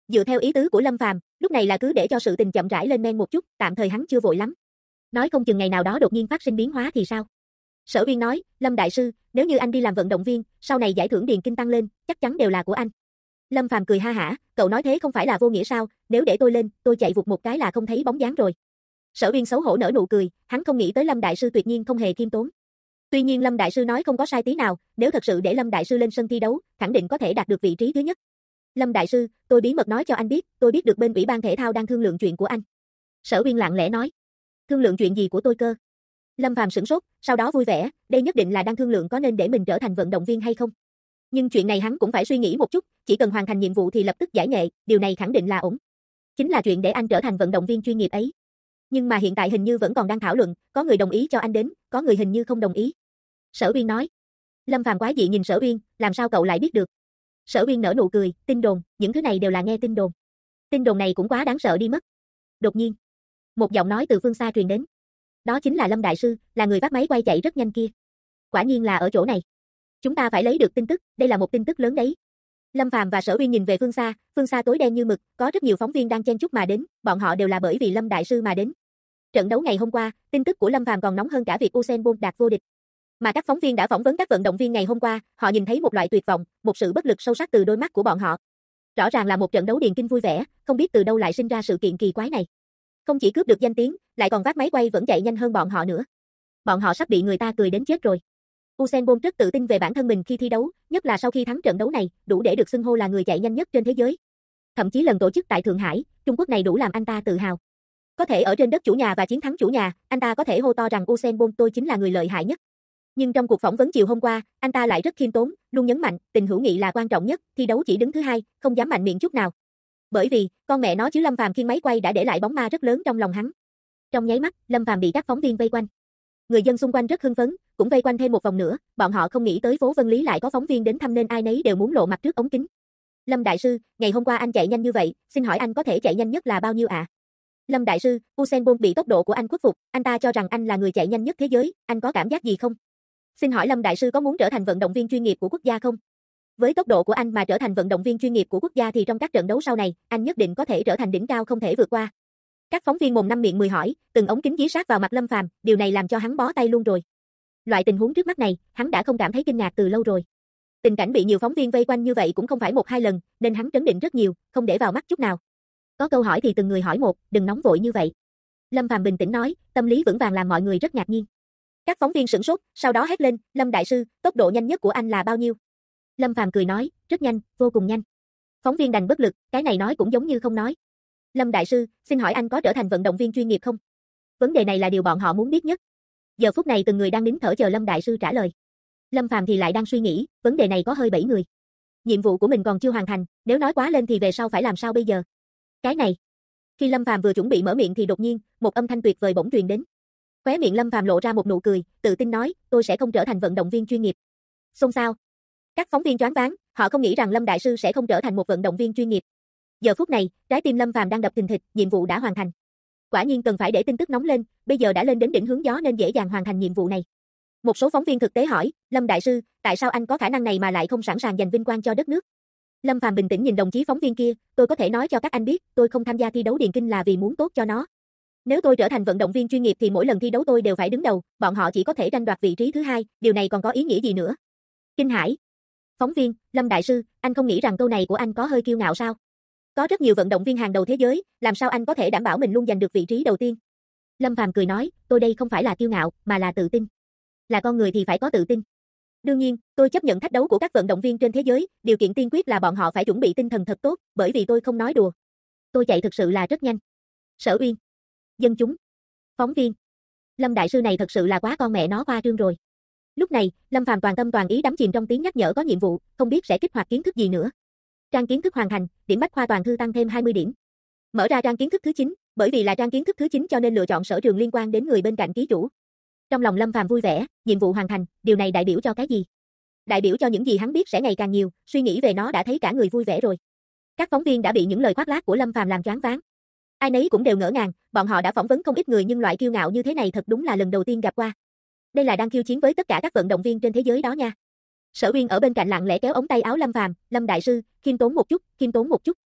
Dựa theo ý tứ của Lâm Phàm, lúc này là cứ để cho sự tình chậm rãi lên men một chút, tạm thời hắn chưa vội lắm. Nói không chừng ngày nào đó đột nhiên phát sinh biến hóa thì sao? Sở Uyên nói, Lâm đại sư, nếu như anh đi làm vận động viên, sau này giải thưởng điền kinh tăng lên, chắc chắn đều là của anh. Lâm Phàm cười ha hả, cậu nói thế không phải là vô nghĩa sao, nếu để tôi lên, tôi chạy vụt một cái là không thấy bóng dáng rồi. Sở Uyên xấu hổ nở nụ cười, hắn không nghĩ tới Lâm đại sư tuyệt nhiên không hề khiêm tốn. Tuy nhiên Lâm đại sư nói không có sai tí nào, nếu thật sự để Lâm đại sư lên sân thi đấu, khẳng định có thể đạt được vị trí thứ nhất. Lâm đại sư, tôi bí mật nói cho anh biết, tôi biết được bên ủy ban thể thao đang thương lượng chuyện của anh. Sở Uyên lặng lẽ nói. Thương lượng chuyện gì của tôi cơ? Lâm Phàm sửng sốt, sau đó vui vẻ, đây nhất định là đang thương lượng có nên để mình trở thành vận động viên hay không. Nhưng chuyện này hắn cũng phải suy nghĩ một chút, chỉ cần hoàn thành nhiệm vụ thì lập tức giải nghệ, điều này khẳng định là ổn. Chính là chuyện để anh trở thành vận động viên chuyên nghiệp ấy. Nhưng mà hiện tại hình như vẫn còn đang thảo luận, có người đồng ý cho anh đến, có người hình như không đồng ý. Sở Uyên nói. Lâm Phàm quái dị nhìn Sở Uyên, làm sao cậu lại biết được? Sở Uyên nở nụ cười, tin đồn, những thứ này đều là nghe tin đồn. Tin đồn này cũng quá đáng sợ đi mất. Đột nhiên, một giọng nói từ phương xa truyền đến. Đó chính là Lâm đại sư, là người vác máy quay chạy rất nhanh kia. Quả nhiên là ở chỗ này. Chúng ta phải lấy được tin tức, đây là một tin tức lớn đấy. Lâm Phàm và Sở Uyên nhìn về phương xa tối đen như mực, có rất nhiều phóng viên đang chen chúc mà đến, bọn họ đều là bởi vì Lâm đại sư mà đến. Trận đấu ngày hôm qua, tin tức của Lâm Phàm còn nóng hơn cả việc Usain Bolt đạt vô địch. Mà các phóng viên đã phỏng vấn các vận động viên ngày hôm qua, họ nhìn thấy một loại tuyệt vọng, một sự bất lực sâu sắc từ đôi mắt của bọn họ. Rõ ràng là một trận đấu điền kinh vui vẻ, không biết từ đâu lại sinh ra sự kiện kỳ quái này. Không chỉ cướp được danh tiếng, lại còn vác máy quay vẫn chạy nhanh hơn bọn họ nữa. Bọn họ sắp bị người ta cười đến chết rồi. Usain Bolt rất tự tin về bản thân mình khi thi đấu, nhất là sau khi thắng trận đấu này, đủ để được xưng hô là người chạy nhanh nhất trên thế giới. Thậm chí lần tổ chức tại Thượng Hải, Trung Quốc này đủ làm anh ta tự hào. Có thể ở trên đất chủ nhà và chiến thắng chủ nhà, anh ta có thể hô to rằng Usain Bolt tôi chính là người lợi hại nhất. Nhưng trong cuộc phỏng vấn chiều hôm qua, anh ta lại rất khiêm tốn, luôn nhấn mạnh, tình hữu nghị là quan trọng nhất, thi đấu chỉ đứng thứ hai, không dám mạnh miệng chút nào. Bởi vì, con mẹ nó chứ Lâm Phàm khiêng máy quay đã để lại bóng ma rất lớn trong lòng hắn. Trong nháy mắt, Lâm Phàm bị các phóng viên vây quanh. Người dân xung quanh rất hưng phấn, cũng vây quanh thêm một vòng nữa, bọn họ không nghĩ tới phố Vân Lý lại có phóng viên đến thăm nên ai nấy đều muốn lộ mặt trước ống kính. Lâm đại sư, ngày hôm qua anh chạy nhanh như vậy, xin hỏi anh có thể chạy nhanh nhất là bao nhiêu ạ? Lâm đại sư, Usain Bolt bị tốc độ của anh khuất phục, anh ta cho rằng anh là người chạy nhanh nhất thế giới, anh có cảm giác gì không? Xin hỏi Lâm đại sư có muốn trở thành vận động viên chuyên nghiệp của quốc gia không? Với tốc độ của anh mà trở thành vận động viên chuyên nghiệp của quốc gia thì trong các trận đấu sau này, anh nhất định có thể trở thành đỉnh cao không thể vượt qua. Các phóng viên mồm năm miệng mười hỏi, từng ống kính dí sát vào mặt Lâm Phàm, điều này làm cho hắn bó tay luôn rồi. Loại tình huống trước mắt này, hắn đã không cảm thấy kinh ngạc từ lâu rồi. Tình cảnh bị nhiều phóng viên vây quanh như vậy cũng không phải một hai lần, nên hắn trấn định rất nhiều, không để vào mắt chút nào. Có câu hỏi thì từng người hỏi một, đừng nóng vội như vậy. Lâm Phàm bình tĩnh nói, tâm lý vững vàng làm mọi người rất ngạc nhiên. Các phóng viên sửng sốt, sau đó hét lên, Lâm đại sư, tốc độ nhanh nhất của anh là bao nhiêu? Lâm Phàm cười nói, rất nhanh, vô cùng nhanh. Phóng viên đành bất lực, cái này nói cũng giống như không nói. Lâm đại sư, xin hỏi anh có trở thành vận động viên chuyên nghiệp không? Vấn đề này là điều bọn họ muốn biết nhất. Giờ phút này từng người đang nín thở chờ Lâm đại sư trả lời. Lâm Phàm thì lại đang suy nghĩ, vấn đề này có hơi bẫy người. Nhiệm vụ của mình còn chưa hoàn thành, nếu nói quá lên thì về sau phải làm sao bây giờ? Cái này. Khi Lâm Phàm vừa chuẩn bị mở miệng thì đột nhiên, một âm thanh tuyệt vời bỗng truyền đến. Khóe miệng Lâm Phàm lộ ra một nụ cười, tự tin nói, tôi sẽ không trở thành vận động viên chuyên nghiệp. Xôn xao. Các phóng viên choáng váng, họ không nghĩ rằng Lâm đại sư sẽ không trở thành một vận động viên chuyên nghiệp. Giờ phút này, trái tim Lâm Phàm đang đập thình thịch, nhiệm vụ đã hoàn thành. Quả nhiên cần phải để tin tức nóng lên, bây giờ đã lên đến đỉnh hướng gió nên dễ dàng hoàn thành nhiệm vụ này. Một số phóng viên thực tế hỏi, Lâm đại sư, tại sao anh có khả năng này mà lại không sẵn sàng giành vinh quang cho đất nước? Lâm Phàm bình tĩnh nhìn đồng chí phóng viên kia, tôi có thể nói cho các anh biết, tôi không tham gia thi đấu điền kinh là vì muốn tốt cho nó. Nếu tôi trở thành vận động viên chuyên nghiệp thì mỗi lần thi đấu tôi đều phải đứng đầu, bọn họ chỉ có thể tranh đoạt vị trí thứ hai, điều này còn có ý nghĩa gì nữa? Kinh hãi. Phóng viên, Lâm đại sư, anh không nghĩ rằng câu này của anh có hơi kiêu ngạo sao? Có rất nhiều vận động viên hàng đầu thế giới, làm sao anh có thể đảm bảo mình luôn giành được vị trí đầu tiên? Lâm Phàm cười nói, tôi đây không phải là kiêu ngạo, mà là tự tin. Là con người thì phải có tự tin. Đương nhiên, tôi chấp nhận thách đấu của các vận động viên trên thế giới, điều kiện tiên quyết là bọn họ phải chuẩn bị tinh thần thật tốt, bởi vì tôi không nói đùa. Tôi chạy thực sự là rất nhanh. Sở Uyên, dân chúng, phóng viên. Lâm đại sư này thật sự là quá con mẹ nó khoa trương rồi. Lúc này, Lâm Phàm toàn tâm toàn ý đắm chìm trong tiếng nhắc nhở có nhiệm vụ, không biết sẽ kích hoạt kiến thức gì nữa. Trang kiến thức hoàn thành, điểm bách khoa toàn thư tăng thêm 20 điểm. Mở ra trang kiến thức thứ 9, bởi vì là trang kiến thức thứ 9 cho nên lựa chọn sở trường liên quan đến người bên cạnh ký chủ. Trong lòng Lâm Phàm vui vẻ, nhiệm vụ hoàn thành, điều này đại biểu cho cái gì? Đại biểu cho những gì hắn biết sẽ ngày càng nhiều, suy nghĩ về nó đã thấy cả người vui vẻ rồi. Các phóng viên đã bị những lời khoác lác của Lâm Phàm làm choáng váng. Ai nấy cũng đều ngỡ ngàng, bọn họ đã phỏng vấn không ít người nhưng loại kiêu ngạo như thế này thật đúng là lần đầu tiên gặp qua. Đây là đang khiêu chiến với tất cả các vận động viên trên thế giới đó nha. Sở Uyên ở bên cạnh lặng lẽ kéo ống tay áo Lâm Phàm, Lâm đại sư, khiêm tốn một chút, khiêm tốn một chút.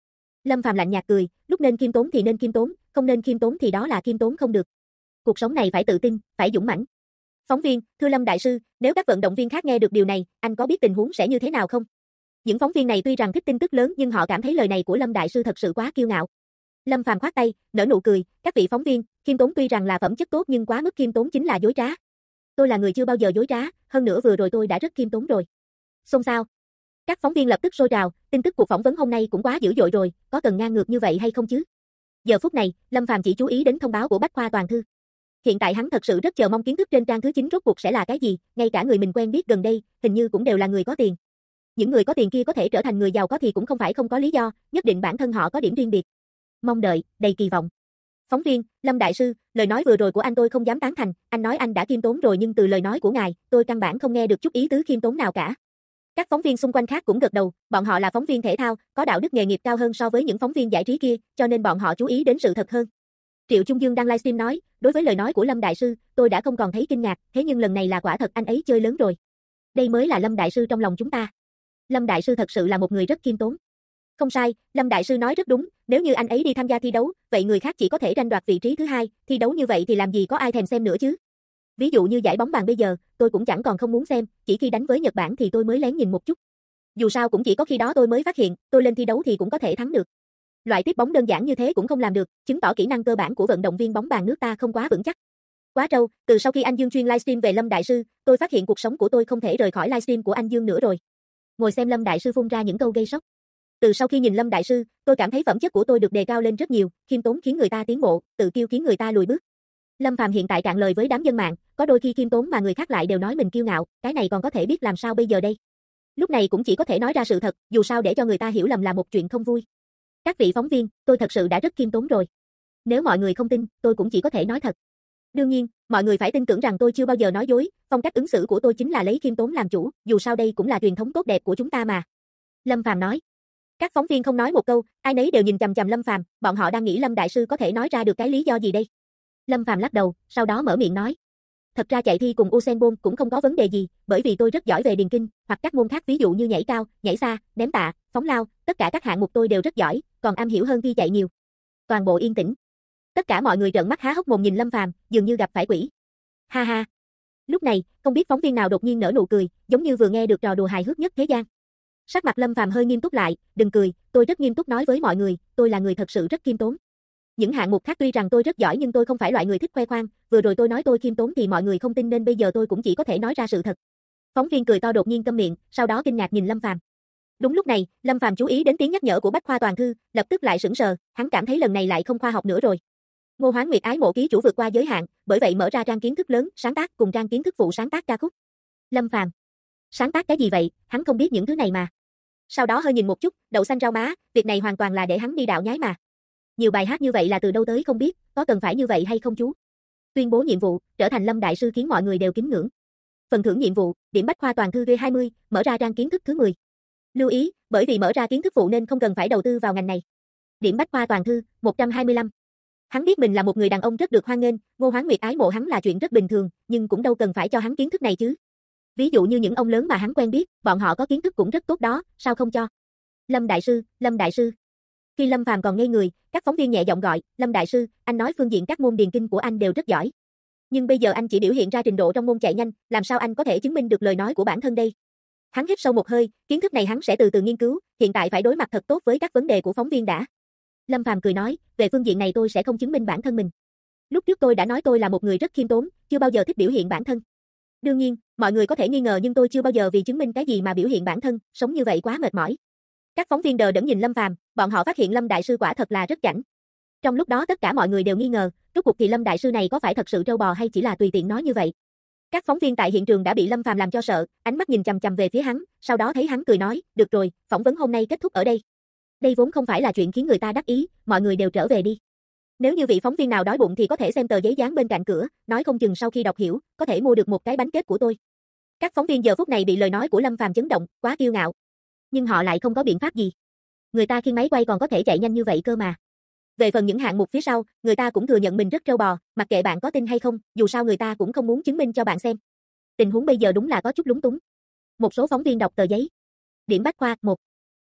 Lâm Phàm lạnh nhạt cười, lúc nên khiêm tốn thì nên khiêm tốn, không nên khiêm tốn thì đó là khiêm tốn không được. Cuộc sống này phải tự tin, phải dũng mãnh. Phóng viên, thưa Lâm đại sư, nếu các vận động viên khác nghe được điều này, anh có biết tình huống sẽ như thế nào không? Những phóng viên này tuy rằng thích tin tức lớn nhưng họ cảm thấy lời này của Lâm đại sư thật sự quá kiêu ngạo. Lâm Phàm khoát tay, nở nụ cười, các vị phóng viên, khiêm tốn tuy rằng là phẩm chất tốt nhưng quá mức khiêm tốn chính là dối trá. Tôi là người chưa bao giờ dối trá, hơn nữa vừa rồi tôi đã rất khiêm tốn rồi. Xôn xao. Các phóng viên lập tức sôi trào, tin tức cuộc phỏng vấn hôm nay cũng quá dữ dội rồi, có cần ngang ngược như vậy hay không chứ? Giờ phút này, Lâm Phàm chỉ chú ý đến thông báo của Bách Khoa Toàn Thư. Hiện tại hắn thật sự rất chờ mong kiến thức trên trang thứ 9 rốt cuộc sẽ là cái gì, ngay cả người mình quen biết gần đây, hình như cũng đều là người có tiền. Những người có tiền kia có thể trở thành người giàu có thì cũng không phải không có lý do, nhất định bản thân họ có điểm riêng biệt. Mong đợi, đầy kỳ vọng. Phóng viên, Lâm đại sư, lời nói vừa rồi của anh tôi không dám tán thành, anh nói anh đã khiêm tốn rồi nhưng từ lời nói của ngài, tôi căn bản không nghe được chút ý tứ khiêm tốn nào cả. Các phóng viên xung quanh khác cũng gật đầu, bọn họ là phóng viên thể thao, có đạo đức nghề nghiệp cao hơn so với những phóng viên giải trí kia, cho nên bọn họ chú ý đến sự thật hơn. Triệu Trung Dương đang livestream nói, đối với lời nói của Lâm đại sư, tôi đã không còn thấy kinh ngạc, thế nhưng lần này là quả thật anh ấy chơi lớn rồi. Đây mới là Lâm đại sư trong lòng chúng ta. Lâm đại sư thật sự là một người rất khiêm tốn. Không sai, Lâm đại sư nói rất đúng, nếu như anh ấy đi tham gia thi đấu, vậy người khác chỉ có thể tranh đoạt vị trí thứ hai, thi đấu như vậy thì làm gì có ai thèm xem nữa chứ. Ví dụ như giải bóng bàn bây giờ, tôi cũng chẳng còn không muốn xem, chỉ khi đánh với Nhật Bản thì tôi mới lén nhìn một chút. Dù sao cũng chỉ có khi đó tôi mới phát hiện, tôi lên thi đấu thì cũng có thể thắng được. Loại tiếp bóng đơn giản như thế cũng không làm được, chứng tỏ kỹ năng cơ bản của vận động viên bóng bàn nước ta không quá vững chắc. Quá trâu, từ sau khi anh Dương chuyên livestream về Lâm đại sư, tôi phát hiện cuộc sống của tôi không thể rời khỏi livestream của anh Dương nữa rồi. Ngồi xem Lâm đại sư phun ra những câu gây sốc. Từ sau khi nhìn Lâm đại sư, tôi cảm thấy phẩm chất của tôi được đề cao lên rất nhiều, khiêm tốn khiến người ta tiến bộ, tự kiêu khiến người ta lùi bước. Lâm Phàm hiện tại cạn lời với đám dân mạng, có đôi khi khiêm tốn mà người khác lại đều nói mình kiêu ngạo, cái này còn có thể biết làm sao bây giờ đây. Lúc này cũng chỉ có thể nói ra sự thật, dù sao để cho người ta hiểu lầm là một chuyện không vui. Các vị phóng viên, tôi thật sự đã rất khiêm tốn rồi. Nếu mọi người không tin, tôi cũng chỉ có thể nói thật. Đương nhiên, mọi người phải tin tưởng rằng tôi chưa bao giờ nói dối, phong cách ứng xử của tôi chính là lấy khiêm tốn làm chủ, dù sao đây cũng là truyền thống tốt đẹp của chúng ta mà. Lâm Phàm nói. Các phóng viên không nói một câu, ai nấy đều nhìn chằm chằm Lâm Phàm, bọn họ đang nghĩ Lâm đại sư có thể nói ra được cái lý do gì đây. Lâm Phàm lắc đầu, sau đó mở miệng nói. Thật ra chạy thi cùng Usain Bolt cũng không có vấn đề gì, bởi vì tôi rất giỏi về điền kinh, hoặc các môn khác ví dụ như nhảy cao, nhảy xa, ném tạ, phóng lao, tất cả các hạng mục tôi đều rất giỏi, còn am hiểu hơn thi chạy nhiều. Toàn bộ yên tĩnh. Tất cả mọi người trợn mắt há hốc mồm nhìn Lâm Phàm, dường như gặp phải quỷ. Ha ha. Lúc này, không biết phóng viên nào đột nhiên nở nụ cười, giống như vừa nghe được trò đùa hài hước nhất thế gian. Sắc mặt Lâm Phàm hơi nghiêm túc lại, đừng cười, tôi rất nghiêm túc nói với mọi người, tôi là người thật sự rất khiêm tốn. Những hạng mục khác tuy rằng tôi rất giỏi nhưng tôi không phải loại người thích khoe khoang, vừa rồi tôi nói tôi khiêm tốn thì mọi người không tin nên bây giờ tôi cũng chỉ có thể nói ra sự thật. Phóng viên cười to đột nhiên câm miệng, sau đó kinh ngạc nhìn Lâm Phàm. Đúng lúc này, Lâm Phàm chú ý đến tiếng nhắc nhở của Bách Khoa Toàn Thư, lập tức lại sững sờ, hắn cảm thấy lần này lại không khoa học nữa rồi. Ngô Hoán Nguyệt ái mộ ký chủ vượt qua giới hạn, bởi vậy mở ra trang kiến thức lớn, sáng tác cùng trang kiến thức phụ sáng tác ca khúc. Lâm Phàm, sáng tác cái gì vậy, hắn không biết những thứ này mà. Sau đó hơi nhìn một chút, đậu xanh rau má, việc này hoàn toàn là để hắn đi đạo nhái mà. Nhiều bài hát như vậy là từ đâu tới không biết, có cần phải như vậy hay không chú? Tuyên bố nhiệm vụ, trở thành Lâm đại sư khiến mọi người đều kính ngưỡng. Phần thưởng nhiệm vụ, điểm Bách Khoa Toàn Thư V20, mở ra trang kiến thức thứ 10. Lưu ý, bởi vì mở ra kiến thức phụ nên không cần phải đầu tư vào ngành này. Điểm Bách Khoa Toàn Thư, 125. Hắn biết mình là một người đàn ông rất được hoan nghênh, Ngô Hoán Nguyệt ái mộ hắn là chuyện rất bình thường, nhưng cũng đâu cần phải cho hắn kiến thức này chứ. Ví dụ như những ông lớn mà hắn quen biết, bọn họ có kiến thức cũng rất tốt đó, sao không cho? Lâm đại sư, Lâm đại sư. Khi Lâm Phàm còn ngây người, các phóng viên nhẹ giọng gọi, Lâm đại sư, anh nói phương diện các môn điền kinh của anh đều rất giỏi. Nhưng bây giờ anh chỉ biểu hiện ra trình độ trong môn chạy nhanh, làm sao anh có thể chứng minh được lời nói của bản thân đây? Hắn hít sâu một hơi, kiến thức này hắn sẽ từ từ nghiên cứu, hiện tại phải đối mặt thật tốt với các vấn đề của phóng viên đã. Lâm Phàm cười nói, về phương diện này tôi sẽ không chứng minh bản thân mình. Lúc trước tôi đã nói tôi là một người rất khiêm tốn, chưa bao giờ thích biểu hiện bản thân. Đương nhiên, mọi người có thể nghi ngờ nhưng tôi chưa bao giờ vì chứng minh cái gì mà biểu hiện bản thân, sống như vậy quá mệt mỏi. Các phóng viên đờ đẫn nhìn Lâm Phàm, bọn họ phát hiện Lâm đại sư quả thật là rất chảnh. Trong lúc đó tất cả mọi người đều nghi ngờ, rốt cuộc thì Lâm đại sư này có phải thật sự trâu bò hay chỉ là tùy tiện nói như vậy. Các phóng viên tại hiện trường đã bị Lâm Phàm làm cho sợ, ánh mắt nhìn chằm chằm về phía hắn, sau đó thấy hắn cười nói, được rồi, phỏng vấn hôm nay kết thúc ở đây. Đây vốn không phải là chuyện khiến người ta đắc ý, mọi người đều trở về đi. Nếu như vị phóng viên nào đói bụng thì có thể xem tờ giấy dán bên cạnh cửa, nói không chừng sau khi đọc hiểu, có thể mua được một cái bánh kết của tôi. Các phóng viên giờ phút này bị lời nói của Lâm Phàm chấn động, quá kiêu ngạo. Nhưng họ lại không có biện pháp gì. Người ta khi máy quay còn có thể chạy nhanh như vậy cơ mà. Về phần những hạng mục phía sau, người ta cũng thừa nhận mình rất trâu bò, mặc kệ bạn có tin hay không, dù sao người ta cũng không muốn chứng minh cho bạn xem. Tình huống bây giờ đúng là có chút lúng túng. Một số phóng viên đọc tờ giấy. Điểm Bách Khoa 1.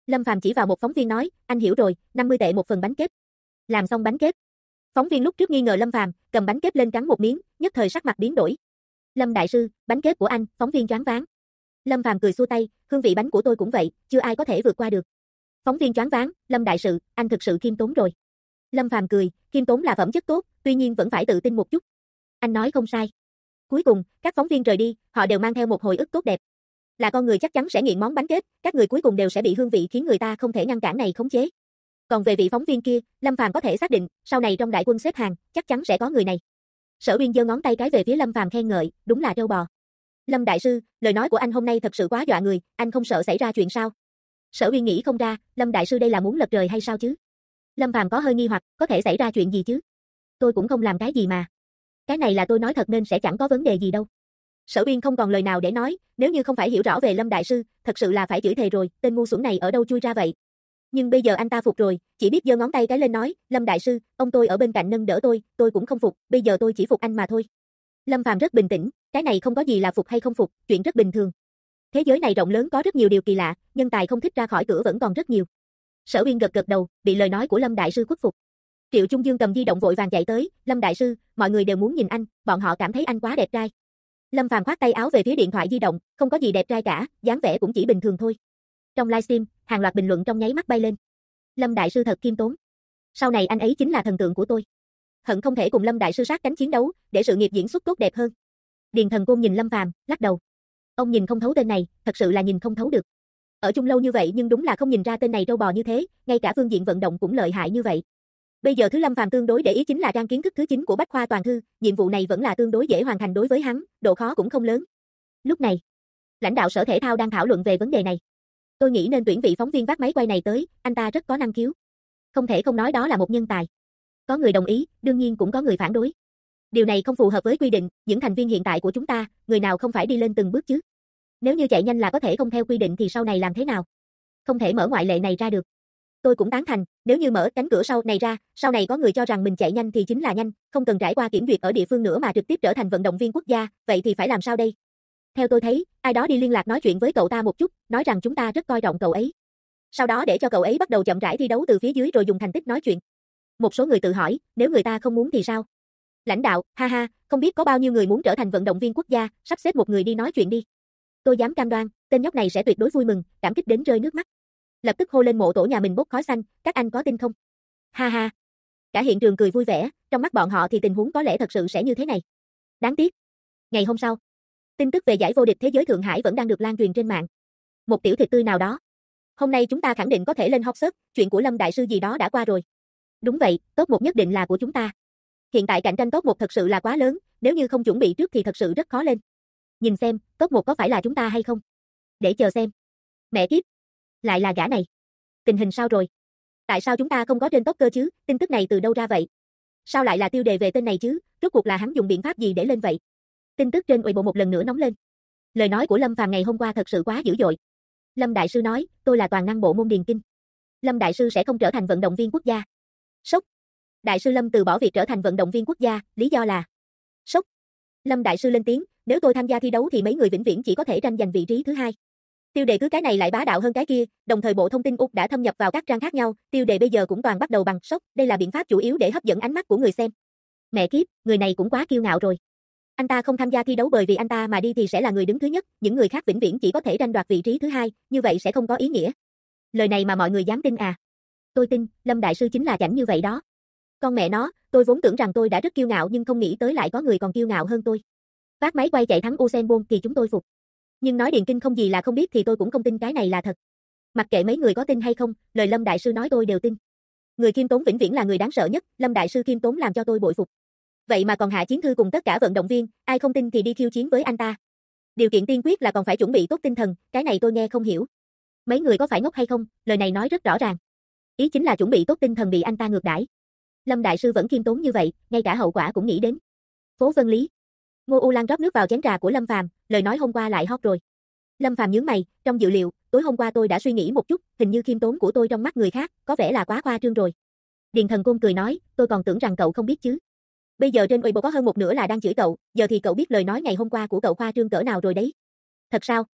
Lâm Phàm chỉ vào một phóng viên nói, anh hiểu rồi, 50 tệ một phần bánh kếp. Làm xong bánh kếp. Phóng viên lúc trước nghi ngờ Lâm Phàm, cầm bánh kếp lên cắn một miếng, nhất thời sắc mặt biến đổi. Lâm đại sư, bánh kếp của anh, phóng viên choáng váng. Lâm Phàm cười xua tay, hương vị bánh của tôi cũng vậy, chưa ai có thể vượt qua được. Phóng viên choáng váng, Lâm đại sư, anh thực sự khiêm tốn rồi. Lâm Phàm cười, khiêm tốn là phẩm chất tốt, tuy nhiên vẫn phải tự tin một chút. Anh nói không sai. Cuối cùng, các phóng viên rời đi, họ đều mang theo một hồi ức tốt đẹp. Là con người chắc chắn sẽ nghiện món bánh kếp, các người cuối cùng đều sẽ bị hương vị khiến người ta không thể ngăn cản này khống chế. Còn về vị phóng viên kia, Lâm Phàm có thể xác định, sau này trong đại quân xếp hàng, chắc chắn sẽ có người này. Sở Uyên giơ ngón tay cái về phía Lâm Phàm khen ngợi, đúng là trâu bò. Lâm đại sư, lời nói của anh hôm nay thật sự quá dọa người, anh không sợ xảy ra chuyện sao? Sở Uyên nghĩ không ra, Lâm đại sư đây là muốn lật trời hay sao chứ? Lâm Phàm có hơi nghi hoặc, có thể xảy ra chuyện gì chứ? Tôi cũng không làm cái gì mà. Cái này là tôi nói thật nên sẽ chẳng có vấn đề gì đâu. Sở Uyên không còn lời nào để nói, nếu như không phải hiểu rõ về Lâm đại sư, thật sự là phải chửi thề rồi, tên ngu xuẩn này ở đâu chui ra vậy? Nhưng bây giờ anh ta phục rồi, chỉ biết giơ ngón tay cái lên nói, Lâm đại sư, ông tôi ở bên cạnh nâng đỡ tôi cũng không phục, bây giờ tôi chỉ phục anh mà thôi. Lâm Phàm rất bình tĩnh, cái này không có gì là phục hay không phục, chuyện rất bình thường. Thế giới này rộng lớn có rất nhiều điều kỳ lạ, nhân tài không thích ra khỏi cửa vẫn còn rất nhiều. Sở Uyên gật gật đầu, bị lời nói của Lâm đại sư khuất phục. Triệu Trung Dương cầm di động vội vàng chạy tới, Lâm đại sư, mọi người đều muốn nhìn anh, bọn họ cảm thấy anh quá đẹp trai. Lâm Phàm khoát tay áo về phía điện thoại di động, không có gì đẹp trai cả, dáng vẻ cũng chỉ bình thường thôi. Trong livestream, hàng loạt bình luận trong nháy mắt bay lên. Lâm đại sư thật khiêm tốn. Sau này anh ấy chính là thần tượng của tôi. Hận không thể cùng Lâm đại sư sát cánh chiến đấu, để sự nghiệp diễn xuất tốt đẹp hơn. Điền Thần Côn nhìn Lâm Phàm, lắc đầu. Ông nhìn không thấu tên này, thật sự là nhìn không thấu được. Ở chung lâu như vậy nhưng đúng là không nhìn ra tên này trâu bò như thế, ngay cả phương diện vận động cũng lợi hại như vậy. Bây giờ thứ Lâm Phàm tương đối để ý chính là trang kiến thức thứ 9 của Bách khoa toàn thư, nhiệm vụ này vẫn là tương đối dễ hoàn thành đối với hắn, độ khó cũng không lớn. Lúc này, lãnh đạo Sở Thể thao đang thảo luận về vấn đề này. Tôi nghĩ nên tuyển vị phóng viên vác máy quay này tới, anh ta rất có năng khiếu. Không thể không nói đó là một nhân tài. Có người đồng ý, đương nhiên cũng có người phản đối. Điều này không phù hợp với quy định, những thành viên hiện tại của chúng ta, người nào không phải đi lên từng bước chứ? Nếu như chạy nhanh là có thể không theo quy định thì sau này làm thế nào? Không thể mở ngoại lệ này ra được. Tôi cũng tán thành, nếu như mở cánh cửa sau này ra, sau này có người cho rằng mình chạy nhanh thì chính là nhanh, không cần trải qua kiểm duyệt ở địa phương nữa mà trực tiếp trở thành vận động viên quốc gia, vậy thì phải làm sao đây? Theo tôi thấy, ai đó đi liên lạc nói chuyện với cậu ta một chút, nói rằng chúng ta rất coi trọng cậu ấy. Sau đó để cho cậu ấy bắt đầu chậm rãi thi đấu từ phía dưới rồi dùng thành tích nói chuyện. Một số người tự hỏi, nếu người ta không muốn thì sao? Lãnh đạo, ha ha, không biết có bao nhiêu người muốn trở thành vận động viên quốc gia, sắp xếp một người đi nói chuyện đi. Tôi dám cam đoan, tên nhóc này sẽ tuyệt đối vui mừng, cảm kích đến rơi nước mắt. Lập tức hô lên mộ tổ nhà mình bốc khói xanh, các anh có tin không? Ha ha. Cả hiện trường cười vui vẻ, trong mắt bọn họ thì tình huống có lẽ thật sự sẽ như thế này. Đáng tiếc. Ngày hôm sau, tin tức về giải vô địch thế giới Thượng Hải vẫn đang được lan truyền trên mạng. Một tiểu thịt tươi nào đó. Hôm nay chúng ta khẳng định có thể lên hot search, chuyện của Lâm đại sư gì đó đã qua rồi. Đúng vậy, top 1 nhất định là của chúng ta. Hiện tại cạnh tranh top 1 thật sự là quá lớn, nếu như không chuẩn bị trước thì thật sự rất khó lên. Nhìn xem, top 1 có phải là chúng ta hay không? Để chờ xem. Mẹ kiếp, lại là gã này. Tình hình sao rồi? Tại sao chúng ta không có trên top cơ chứ? Tin tức này từ đâu ra vậy? Sao lại là tiêu đề về tên này chứ? Rốt cuộc là hắn dùng biện pháp gì để lên vậy? Tin tức trên Weibo một lần nữa nóng lên. Lời nói của Lâm Phàm ngày hôm qua thật sự quá dữ dội. Lâm đại sư nói, tôi là toàn năng bộ môn điền kinh. Lâm đại sư sẽ không trở thành vận động viên quốc gia. Sốc. Đại sư Lâm từ bỏ việc trở thành vận động viên quốc gia, lý do là sốc. Lâm đại sư lên tiếng, nếu tôi tham gia thi đấu thì mấy người vĩnh viễn chỉ có thể tranh giành vị trí thứ 2. Tiêu đề cứ cái này lại bá đạo hơn cái kia, đồng thời Bộ Thông tin Úc đã thâm nhập vào các trang khác nhau, tiêu đề bây giờ cũng toàn bắt đầu bằng sốc, đây là biện pháp chủ yếu để hấp dẫn ánh mắt của người xem. Mẹ kiếp, người này cũng quá kiêu ngạo rồi. Anh ta không tham gia thi đấu bởi vì anh ta mà đi thì sẽ là người đứng thứ nhất, những người khác vĩnh viễn chỉ có thể tranh đoạt vị trí thứ 2, như vậy sẽ không có ý nghĩa. Lời này mà mọi người dám tin à? Tôi tin, Lâm đại sư chính là chảnh như vậy đó. Con mẹ nó, tôi vốn tưởng rằng tôi đã rất kiêu ngạo nhưng không nghĩ tới lại có người còn kiêu ngạo hơn tôi. Phát máy quay chạy thắng Usain Bolt thì chúng tôi phục. Nhưng nói điền kinh không gì là không biết thì tôi cũng không tin cái này là thật. Mặc kệ mấy người có tin hay không, lời Lâm đại sư nói tôi đều tin. Người khiêm tốn vĩnh viễn là người đáng sợ nhất, Lâm đại sư khiêm tốn làm cho tôi bội phục. Vậy mà còn hạ chiến thư cùng tất cả vận động viên, ai không tin thì đi khiêu chiến với anh ta. Điều kiện tiên quyết là còn phải chuẩn bị tốt tinh thần, cái này tôi nghe không hiểu. Mấy người có phải ngốc hay không, lời này nói rất rõ ràng. Ý chính là chuẩn bị tốt tinh thần bị anh ta ngược đãi. Lâm đại sư vẫn khiêm tốn như vậy, ngay cả hậu quả cũng nghĩ đến. Phố Vân Lý. Ngô U Lan rót nước vào chén trà của Lâm Phàm, lời nói hôm qua lại hot rồi. Lâm Phàm nhướng mày, trong dự liệu, tối hôm qua tôi đã suy nghĩ một chút, hình như khiêm tốn của tôi trong mắt người khác, có vẻ là quá khoa trương rồi. Điền Thần Côn cười nói, tôi còn tưởng rằng cậu không biết chứ. Bây giờ trên Weibo có hơn một nửa là đang chửi cậu, giờ thì cậu biết lời nói ngày hôm qua của cậu khoa trương cỡ nào rồi đấy. Thật sao?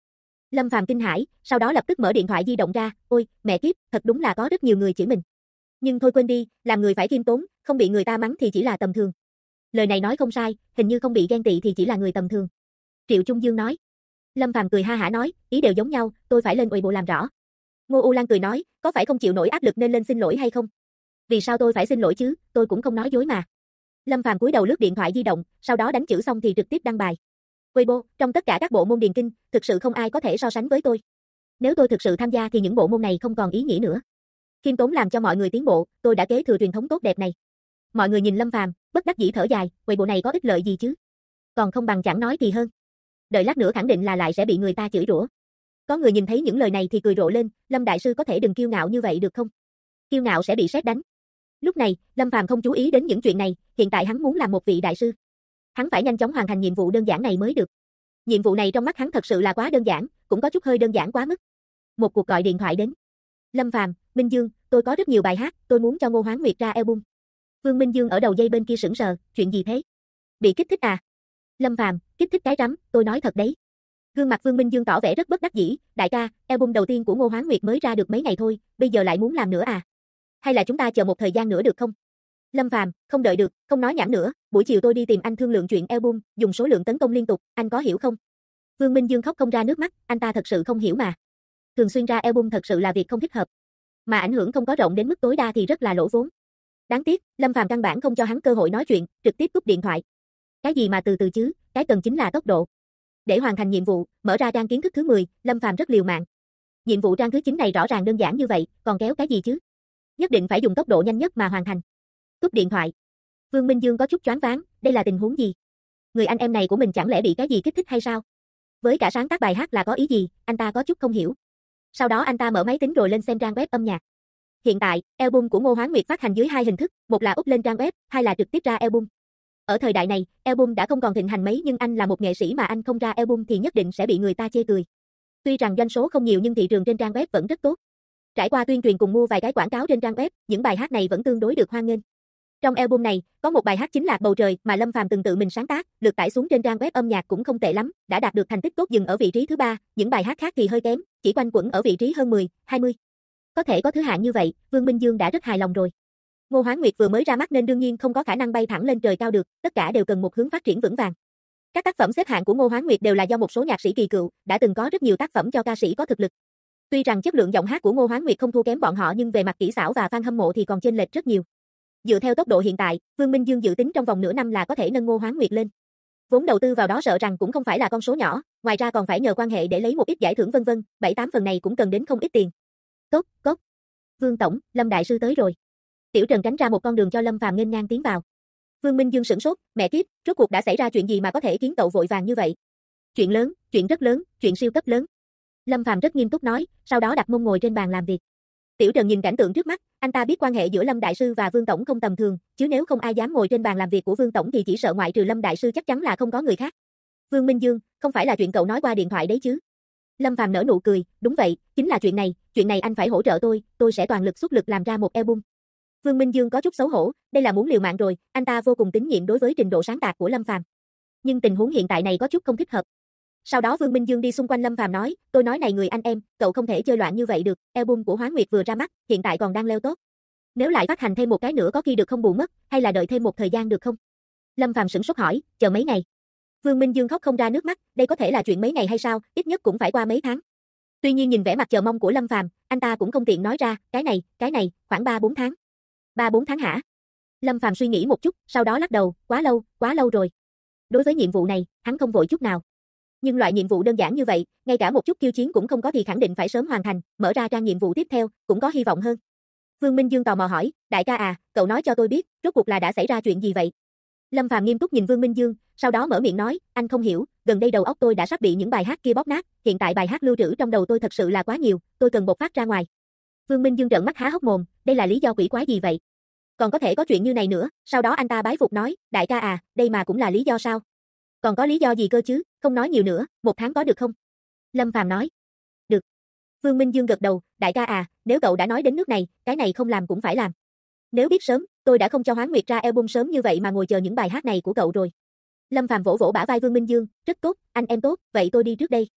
Lâm Phàm kinh hãi, sau đó lập tức mở điện thoại di động ra, ôi, mẹ kiếp, thật đúng là có rất nhiều người chửi mình. Nhưng thôi quên đi, làm người phải khiêm tốn, không bị người ta mắng thì chỉ là tầm thường. Lời này nói không sai, hình như không bị ghen tị thì chỉ là người tầm thường. Triệu Trung Dương nói. Lâm Phàm cười ha hả nói, ý đều giống nhau, tôi phải lên ủy bộ làm rõ. Ngô U Lan cười nói, có phải không chịu nổi áp lực nên lên xin lỗi hay không? Vì sao tôi phải xin lỗi chứ, tôi cũng không nói dối mà. Lâm Phàm cúi đầu lướt điện thoại di động, sau đó đánh chữ xong thì trực tiếp đăng bài. Weibo, trong tất cả các bộ môn điền kinh, thực sự không ai có thể so sánh với tôi. Nếu tôi thực sự tham gia thì những bộ môn này không còn ý nghĩa nữa. Khiêm tốn làm cho mọi người tiến bộ, tôi đã kế thừa truyền thống tốt đẹp này. Mọi người nhìn Lâm Phàm, bất đắc dĩ thở dài, Weibo này có ích lợi gì chứ? Còn không bằng chẳng nói thì hơn. Đợi lát nữa khẳng định là lại sẽ bị người ta chửi rủa. Có người nhìn thấy những lời này thì cười rộ lên, Lâm đại sư có thể đừng kiêu ngạo như vậy được không? Kiêu ngạo sẽ bị sét đánh. Lúc này, Lâm Phàm không chú ý đến những chuyện này, hiện tại hắn muốn làm một vị đại sư. Hắn phải nhanh chóng hoàn thành nhiệm vụ đơn giản này mới được. Nhiệm vụ này trong mắt hắn thật sự là quá đơn giản, cũng có chút hơi đơn giản quá mức. Một cuộc gọi điện thoại đến. Lâm Phàm, Minh Dương, tôi có rất nhiều bài hát, tôi muốn cho Ngô Hoán Nguyệt ra album. Vương Minh Dương ở đầu dây bên kia sững sờ, chuyện gì thế? Bị kích thích à? Lâm Phàm, kích thích cái rắm, tôi nói thật đấy. Gương mặt Vương Minh Dương tỏ vẻ rất bất đắc dĩ, đại ca, album đầu tiên của Ngô Hoán Nguyệt mới ra được mấy ngày thôi, bây giờ lại muốn làm nữa à? Hay là chúng ta chờ một thời gian nữa được không? Lâm Phàm, không đợi được, không nói nhảm nữa, buổi chiều tôi đi tìm anh thương lượng chuyện album, dùng số lượng tấn công liên tục, anh có hiểu không? Vương Minh Dương khóc không ra nước mắt, anh ta thật sự không hiểu mà. Thường xuyên ra album thật sự là việc không thích hợp, mà ảnh hưởng không có rộng đến mức tối đa thì rất là lỗ vốn. Đáng tiếc, Lâm Phàm căn bản không cho hắn cơ hội nói chuyện, trực tiếp cúp điện thoại. Cái gì mà từ từ chứ, cái cần chính là tốc độ. Để hoàn thành nhiệm vụ, mở ra trang kiến thức thứ 10, Lâm Phàm rất liều mạng. Nhiệm vụ trang thứ 9 này rõ ràng đơn giản như vậy, còn kéo cái gì chứ? Nhất định phải dùng tốc độ nhanh nhất mà hoàn thành. Cúp điện thoại. Vương Minh Dương có chút choáng váng, đây là tình huống gì? Người anh em này của mình chẳng lẽ bị cái gì kích thích hay sao? Với cả sáng tác bài hát là có ý gì, anh ta có chút không hiểu. Sau đó anh ta mở máy tính rồi lên xem trang web âm nhạc. Hiện tại, album của Ngô Hoán Nguyệt phát hành dưới hai hình thức, một là up lên trang web, hai là trực tiếp ra album. Ở thời đại này, album đã không còn thịnh hành mấy nhưng anh là một nghệ sĩ mà anh không ra album thì nhất định sẽ bị người ta chê cười. Tuy rằng doanh số không nhiều nhưng thị trường trên trang web vẫn rất tốt. Trải qua tuyên truyền cùng mua vài cái quảng cáo trên trang web, những bài hát này vẫn tương đối được hoan nghênh. Trong album này, có một bài hát chính là Bầu Trời mà Lâm Phàm từng tự mình sáng tác, lượt tải xuống trên trang web âm nhạc cũng không tệ lắm, đã đạt được thành tích tốt dừng ở vị trí thứ 3, những bài hát khác thì hơi kém, chỉ quanh quẩn ở vị trí hơn 10, 20. Có thể có thứ hạng như vậy, Vương Minh Dương đã rất hài lòng rồi. Ngô Hoán Nguyệt vừa mới ra mắt nên đương nhiên không có khả năng bay thẳng lên trời cao được, tất cả đều cần một hướng phát triển vững vàng. Các tác phẩm xếp hạng của Ngô Hoán Nguyệt đều là do một số nhạc sĩ kỳ cựu, đã từng có rất nhiều tác phẩm cho ca sĩ có thực lực. Tuy rằng chất lượng giọng hát của Ngô Hoán Nguyệt không thua kém bọn họ nhưng về mặt kỹ xảo và fan hâm mộ thì còn chênh lệch rất nhiều. Dựa theo tốc độ hiện tại, Vương Minh Dương dự tính trong vòng nửa năm là có thể nâng Ngô Hoán Nguyệt lên. Vốn đầu tư vào đó sợ rằng cũng không phải là con số nhỏ, ngoài ra còn phải nhờ quan hệ để lấy một ít giải thưởng vân vân, 7-8 phần này cũng cần đến không ít tiền. Cốc, cốc. Vương tổng, Lâm đại sư tới rồi. Tiểu Trần tránh ra một con đường cho Lâm Phàm nghênh ngang tiến vào. Vương Minh Dương sửng sốt, mẹ kiếp, rốt cuộc đã xảy ra chuyện gì mà có thể khiến cậu vội vàng như vậy? Chuyện lớn, chuyện rất lớn, chuyện siêu cấp lớn. Lâm Phàm rất nghiêm túc nói, sau đó đặt mông ngồi trên bàn làm việc. Tiểu Trần nhìn cảnh tượng trước mắt, anh ta biết quan hệ giữa Lâm đại sư và Vương tổng không tầm thường, chứ nếu không ai dám ngồi trên bàn làm việc của Vương tổng thì chỉ sợ ngoại trừ Lâm đại sư chắc chắn là không có người khác. Vương Minh Dương, không phải là chuyện cậu nói qua điện thoại đấy chứ? Lâm Phàm nở nụ cười, đúng vậy, chính là chuyện này anh phải hỗ trợ tôi sẽ toàn lực xuất lực làm ra một album. Vương Minh Dương có chút xấu hổ, đây là muốn liều mạng rồi, anh ta vô cùng tín nhiệm đối với trình độ sáng tác của Lâm Phàm. Nhưng tình huống hiện tại này có chút không thích hợp. Sau đó Vương Minh Dương đi xung quanh Lâm Phàm nói, tôi nói này người anh em, cậu không thể chơi loạn như vậy được, album của Hoán Nguyệt vừa ra mắt, hiện tại còn đang leo tốt. Nếu lại phát hành thêm một cái nữa có khi được không bù mất, hay là đợi thêm một thời gian được không? Lâm Phàm sửng sốt hỏi, chờ mấy ngày? Vương Minh Dương khóc không ra nước mắt, đây có thể là chuyện mấy ngày hay sao, ít nhất cũng phải qua mấy tháng. Tuy nhiên nhìn vẻ mặt chờ mong của Lâm Phàm, anh ta cũng không tiện nói ra, cái này, khoảng 3-4 tháng. 3-4 tháng hả? Lâm Phàm suy nghĩ một chút, sau đó lắc đầu, quá lâu rồi. Đối với nhiệm vụ này, hắn không vội chút nào. Nhưng loại nhiệm vụ đơn giản như vậy, ngay cả một chút kiêu chiến cũng không có thì khẳng định phải sớm hoàn thành, mở ra trang nhiệm vụ tiếp theo, cũng có hy vọng hơn. Vương Minh Dương tò mò hỏi, đại ca à, cậu nói cho tôi biết, rốt cuộc là đã xảy ra chuyện gì vậy? Lâm Phàm nghiêm túc nhìn Vương Minh Dương, sau đó mở miệng nói, anh không hiểu, gần đây đầu óc tôi đã sắp bị những bài hát kia bóp nát, hiện tại bài hát lưu trữ trong đầu tôi thật sự là quá nhiều, tôi cần bộc phát ra ngoài. Vương Minh Dương trợn mắt há hốc mồm, đây là lý do quỷ quái gì vậy? Còn có thể có chuyện như này nữa, sau đó anh ta bái phục nói, đại ca à, đây mà cũng là lý do sao? Còn có lý do gì cơ chứ, không nói nhiều nữa, 1 tháng có được không? Lâm Phàm nói. Được. Vương Minh Dương gật đầu, đại ca à, nếu cậu đã nói đến nước này, cái này không làm cũng phải làm. Nếu biết sớm, tôi đã không cho Hoán Nguyệt ra album sớm như vậy mà ngồi chờ những bài hát này của cậu rồi. Lâm Phàm vỗ vỗ bả vai Vương Minh Dương, rất tốt, anh em tốt, vậy tôi đi trước đây.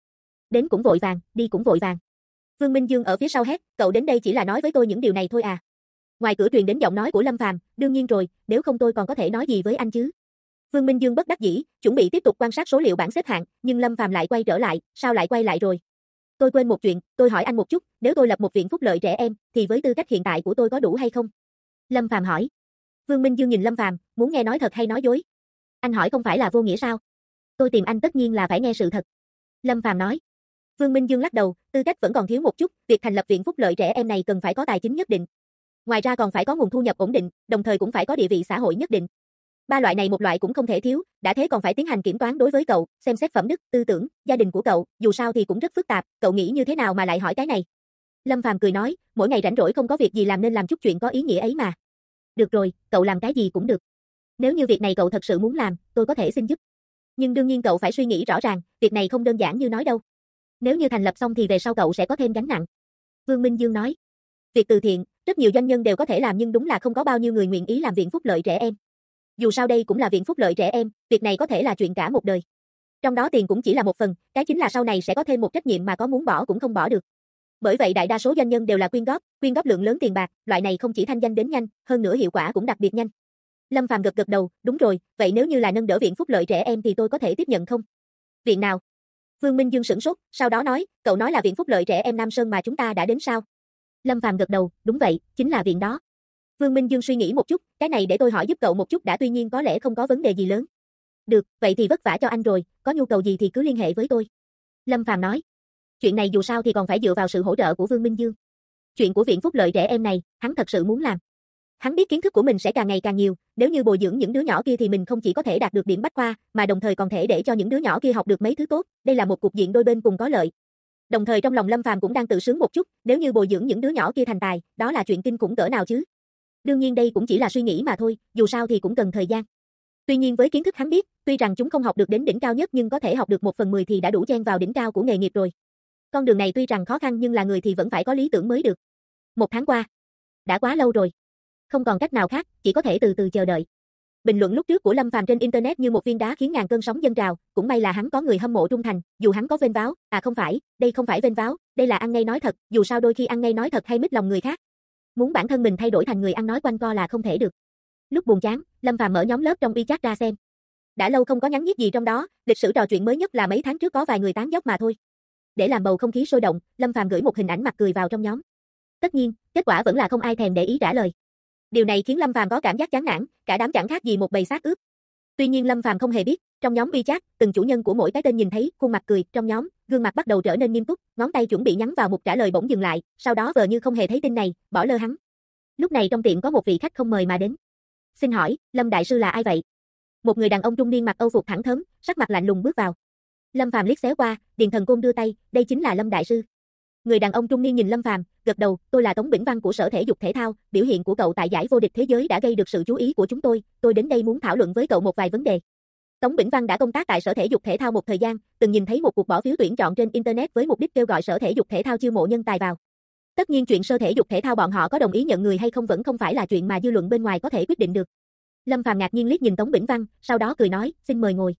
Đến cũng vội vàng, đi cũng vội vàng. Vương Minh Dương ở phía sau hét, cậu đến đây chỉ là nói với tôi những điều này thôi à? Ngoài cửa truyền đến giọng nói của Lâm Phàm, đương nhiên rồi, nếu không tôi còn có thể nói gì với anh chứ? Vương Minh Dương bất đắc dĩ, chuẩn bị tiếp tục quan sát số liệu bảng xếp hạng, nhưng Lâm Phàm lại quay trở lại, sao lại quay lại rồi? Tôi quên một chuyện, tôi hỏi anh một chút, nếu tôi lập một viện phúc lợi trẻ em, thì với tư cách hiện tại của tôi có đủ hay không? Lâm Phàm hỏi. Vương Minh Dương nhìn Lâm Phàm, muốn nghe nói thật hay nói dối? Anh hỏi không phải là vô nghĩa sao? Tôi tìm anh tất nhiên là phải nghe sự thật. Lâm Phàm nói. Vương Minh Dương lắc đầu, tư cách vẫn còn thiếu một chút, việc thành lập viện phúc lợi trẻ em này cần phải có tài chính nhất định. Ngoài ra còn phải có nguồn thu nhập ổn định, đồng thời cũng phải có địa vị xã hội nhất định. Ba loại này một loại cũng không thể thiếu, đã thế còn phải tiến hành kiểm toán đối với cậu, xem xét phẩm đức, tư tưởng, gia đình của cậu, dù sao thì cũng rất phức tạp, cậu nghĩ như thế nào mà lại hỏi cái này? Lâm Phàm cười nói, mỗi ngày rảnh rỗi không có việc gì làm nên làm chút chuyện có ý nghĩa ấy mà. Được rồi, cậu làm cái gì cũng được. Nếu như việc này cậu thật sự muốn làm, tôi có thể xin giúp. Nhưng đương nhiên cậu phải suy nghĩ rõ ràng, việc này không đơn giản như nói đâu. Nếu như thành lập xong thì về sau cậu sẽ có thêm gánh nặng. Vương Minh Dương nói. Việc từ thiện, rất nhiều doanh nhân đều có thể làm nhưng đúng là không có bao nhiêu người nguyện ý làm viện phúc lợi trẻ em. Dù sao đây cũng là viện phúc lợi trẻ em, việc này có thể là chuyện cả một đời. Trong đó tiền cũng chỉ là một phần, cái chính là sau này sẽ có thêm một trách nhiệm mà có muốn bỏ cũng không bỏ được. Bởi vậy đại đa số doanh nhân đều là quyên góp lượng lớn tiền bạc, loại này không chỉ thanh danh đến nhanh, hơn nữa hiệu quả cũng đặc biệt nhanh. Lâm Phàm gật đầu, đúng rồi, vậy nếu như là nâng đỡ viện phúc lợi trẻ em thì tôi có thể tiếp nhận không? Viện nào? Vương Minh Dương sửng sốt, sau đó nói, cậu nói là viện phúc lợi trẻ em Nam Sơn mà chúng ta đã đến sao? Lâm Phàm gật đầu, đúng vậy, chính là viện đó. Vương Minh Dương suy nghĩ một chút, cái này để tôi hỏi giúp cậu một chút đã, tuy nhiên có lẽ không có vấn đề gì lớn. Được, vậy thì vất vả cho anh rồi, có nhu cầu gì thì cứ liên hệ với tôi. Lâm Phàm nói. Chuyện này dù sao thì còn phải dựa vào sự hỗ trợ của Vương Minh Dương. Chuyện của viện phúc lợi trẻ em này, hắn thật sự muốn làm. Hắn biết kiến thức của mình sẽ càng ngày càng nhiều, nếu như bồi dưỡng những đứa nhỏ kia thì mình không chỉ có thể đạt được điểm bách khoa, mà đồng thời còn thể để cho những đứa nhỏ kia học được mấy thứ tốt, đây là một cục diện đôi bên cùng có lợi. Đồng thời trong lòng Lâm Phàm cũng đang tự sướng một chút, nếu như bồi dưỡng những đứa nhỏ kia thành tài, đó là chuyện kinh khủng cỡ nào chứ. Đương nhiên đây cũng chỉ là suy nghĩ mà thôi, dù sao thì cũng cần thời gian. Tuy nhiên với kiến thức hắn biết, tuy rằng chúng không học được đến đỉnh cao nhất nhưng có thể học được 1/10 thì đã đủ chen vào đỉnh cao của nghề nghiệp rồi. Con đường này tuy rằng khó khăn nhưng là người thì vẫn phải có lý tưởng mới được. 1 tháng qua, đã quá lâu rồi. Không còn cách nào khác, chỉ có thể từ từ chờ đợi. Bình luận lúc trước của Lâm Phàm trên internet như một viên đá khiến ngàn cơn sóng dâng trào, cũng may là hắn có người hâm mộ trung thành, dù hắn có vênh váo, không phải, đây không phải vênh váo, đây là ăn ngay nói thật, dù sao đôi khi ăn ngay nói thật hay mít lòng người khác. Muốn bản thân mình thay đổi thành người ăn nói quanh co là không thể được. Lúc buồn chán, Lâm Phàm mở nhóm lớp trong WeChat ra xem. Đã lâu không có nhắn nhít gì trong đó, lịch sử trò chuyện mới nhất là mấy tháng trước có vài người tán dóc mà thôi. Để làm bầu không khí sôi động, Lâm Phàm gửi một hình ảnh mặt cười vào trong nhóm. Tất nhiên, kết quả vẫn là không ai thèm để ý trả lời. Điều này khiến Lâm Phàm có cảm giác chán nản, cả đám chẳng khác gì một bầy xác ướp. Tuy nhiên Lâm Phàm không hề biết, trong nhóm WeChat, từng chủ nhân của mỗi cái tên nhìn thấy khuôn mặt cười trong nhóm, gương mặt bắt đầu trở nên nghiêm túc, ngón tay chuẩn bị nhắn vào mục trả lời bỗng dừng lại, sau đó vờ như không hề thấy tin này, bỏ lơ hắn. Lúc này trong tiệm có một vị khách không mời mà đến. Xin hỏi, Lâm đại sư là ai vậy? Một người đàn ông trung niên mặc âu phục thẳng thớm, sắc mặt lạnh lùng bước vào. Lâm Phàm liếc xéo qua, Điền Thần Côn đưa tay, đây chính là Lâm đại sư. Người đàn ông trung niên nhìn Lâm Phàm, gật đầu, tôi là Tống Bỉnh Văn của Sở Thể dục Thể thao, biểu hiện của cậu tại giải vô địch thế giới đã gây được sự chú ý của chúng tôi đến đây muốn thảo luận với cậu một vài vấn đề. Tống Bỉnh Văn đã công tác tại Sở Thể dục Thể thao một thời gian, từng nhìn thấy một cuộc bỏ phiếu tuyển chọn trên internet với mục đích kêu gọi Sở Thể dục Thể thao chiêu mộ nhân tài vào. Tất nhiên chuyện Sở Thể dục Thể thao bọn họ có đồng ý nhận người hay không vẫn không phải là chuyện mà dư luận bên ngoài có thể quyết định được. Lâm Phàm ngạc nhiên liếc nhìn Tống Bỉnh Văn, sau đó cười nói, xin mời ngồi.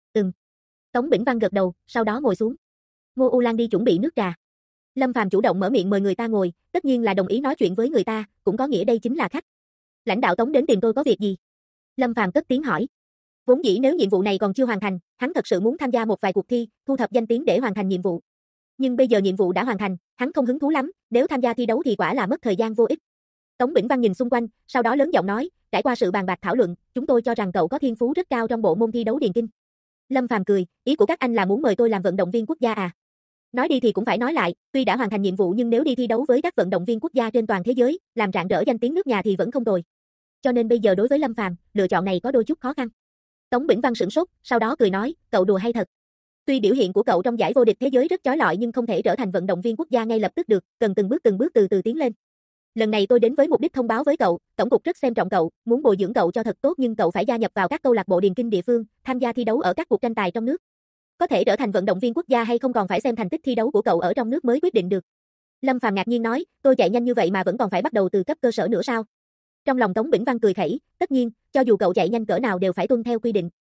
Tống Bỉnh Văn gật đầu, sau đó ngồi xuống. Ngô U Lan đi chuẩn bị nước trà. Lâm Phàm chủ động mở miệng mời người ta ngồi, tất nhiên là đồng ý nói chuyện với người ta, cũng có nghĩa đây chính là khách. Lãnh đạo Tống đến tìm tôi có việc gì? Lâm Phàm cất tiếng hỏi. Vốn dĩ nếu nhiệm vụ này còn chưa hoàn thành, hắn thật sự muốn tham gia một vài cuộc thi, thu thập danh tiếng để hoàn thành nhiệm vụ. Nhưng bây giờ nhiệm vụ đã hoàn thành, hắn không hứng thú lắm, nếu tham gia thi đấu thì quả là mất thời gian vô ích. Tống Bỉnh Văn nhìn xung quanh, sau đó lớn giọng nói, trải qua sự bàn bạc thảo luận, chúng tôi cho rằng cậu có thiên phú rất cao trong bộ môn thi đấu điền kinh. Lâm Phàm cười, ý của các anh là muốn mời tôi làm vận động viên quốc gia à? Nói đi thì cũng phải nói lại, tuy đã hoàn thành nhiệm vụ nhưng nếu đi thi đấu với các vận động viên quốc gia trên toàn thế giới, làm rạng rỡ danh tiếng nước nhà thì vẫn không tồi. Cho nên bây giờ đối với Lâm Phàm, lựa chọn này có đôi chút khó khăn. Tống Bỉnh Văn sửng sốt, sau đó cười nói, cậu đùa hay thật? Tuy biểu hiện của cậu trong giải vô địch thế giới rất chói lọi nhưng không thể trở thành vận động viên quốc gia ngay lập tức được, cần từng bước từ từ tiến lên. Lần này tôi đến với mục đích thông báo với cậu, tổng cục rất xem trọng cậu, muốn bồi dưỡng cậu cho thật tốt nhưng cậu phải gia nhập vào các câu lạc bộ điền kinh địa phương, tham gia thi đấu ở các cuộc tranh tài trong nước. Có thể trở thành vận động viên quốc gia hay không còn phải xem thành tích thi đấu của cậu ở trong nước mới quyết định được. Lâm Phàm ngạc nhiên nói, tôi chạy nhanh như vậy mà vẫn còn phải bắt đầu từ cấp cơ sở nữa sao? Trong lòng Tống Bỉnh Văn cười khẩy, tất nhiên, cho dù cậu chạy nhanh cỡ nào đều phải tuân theo quy định.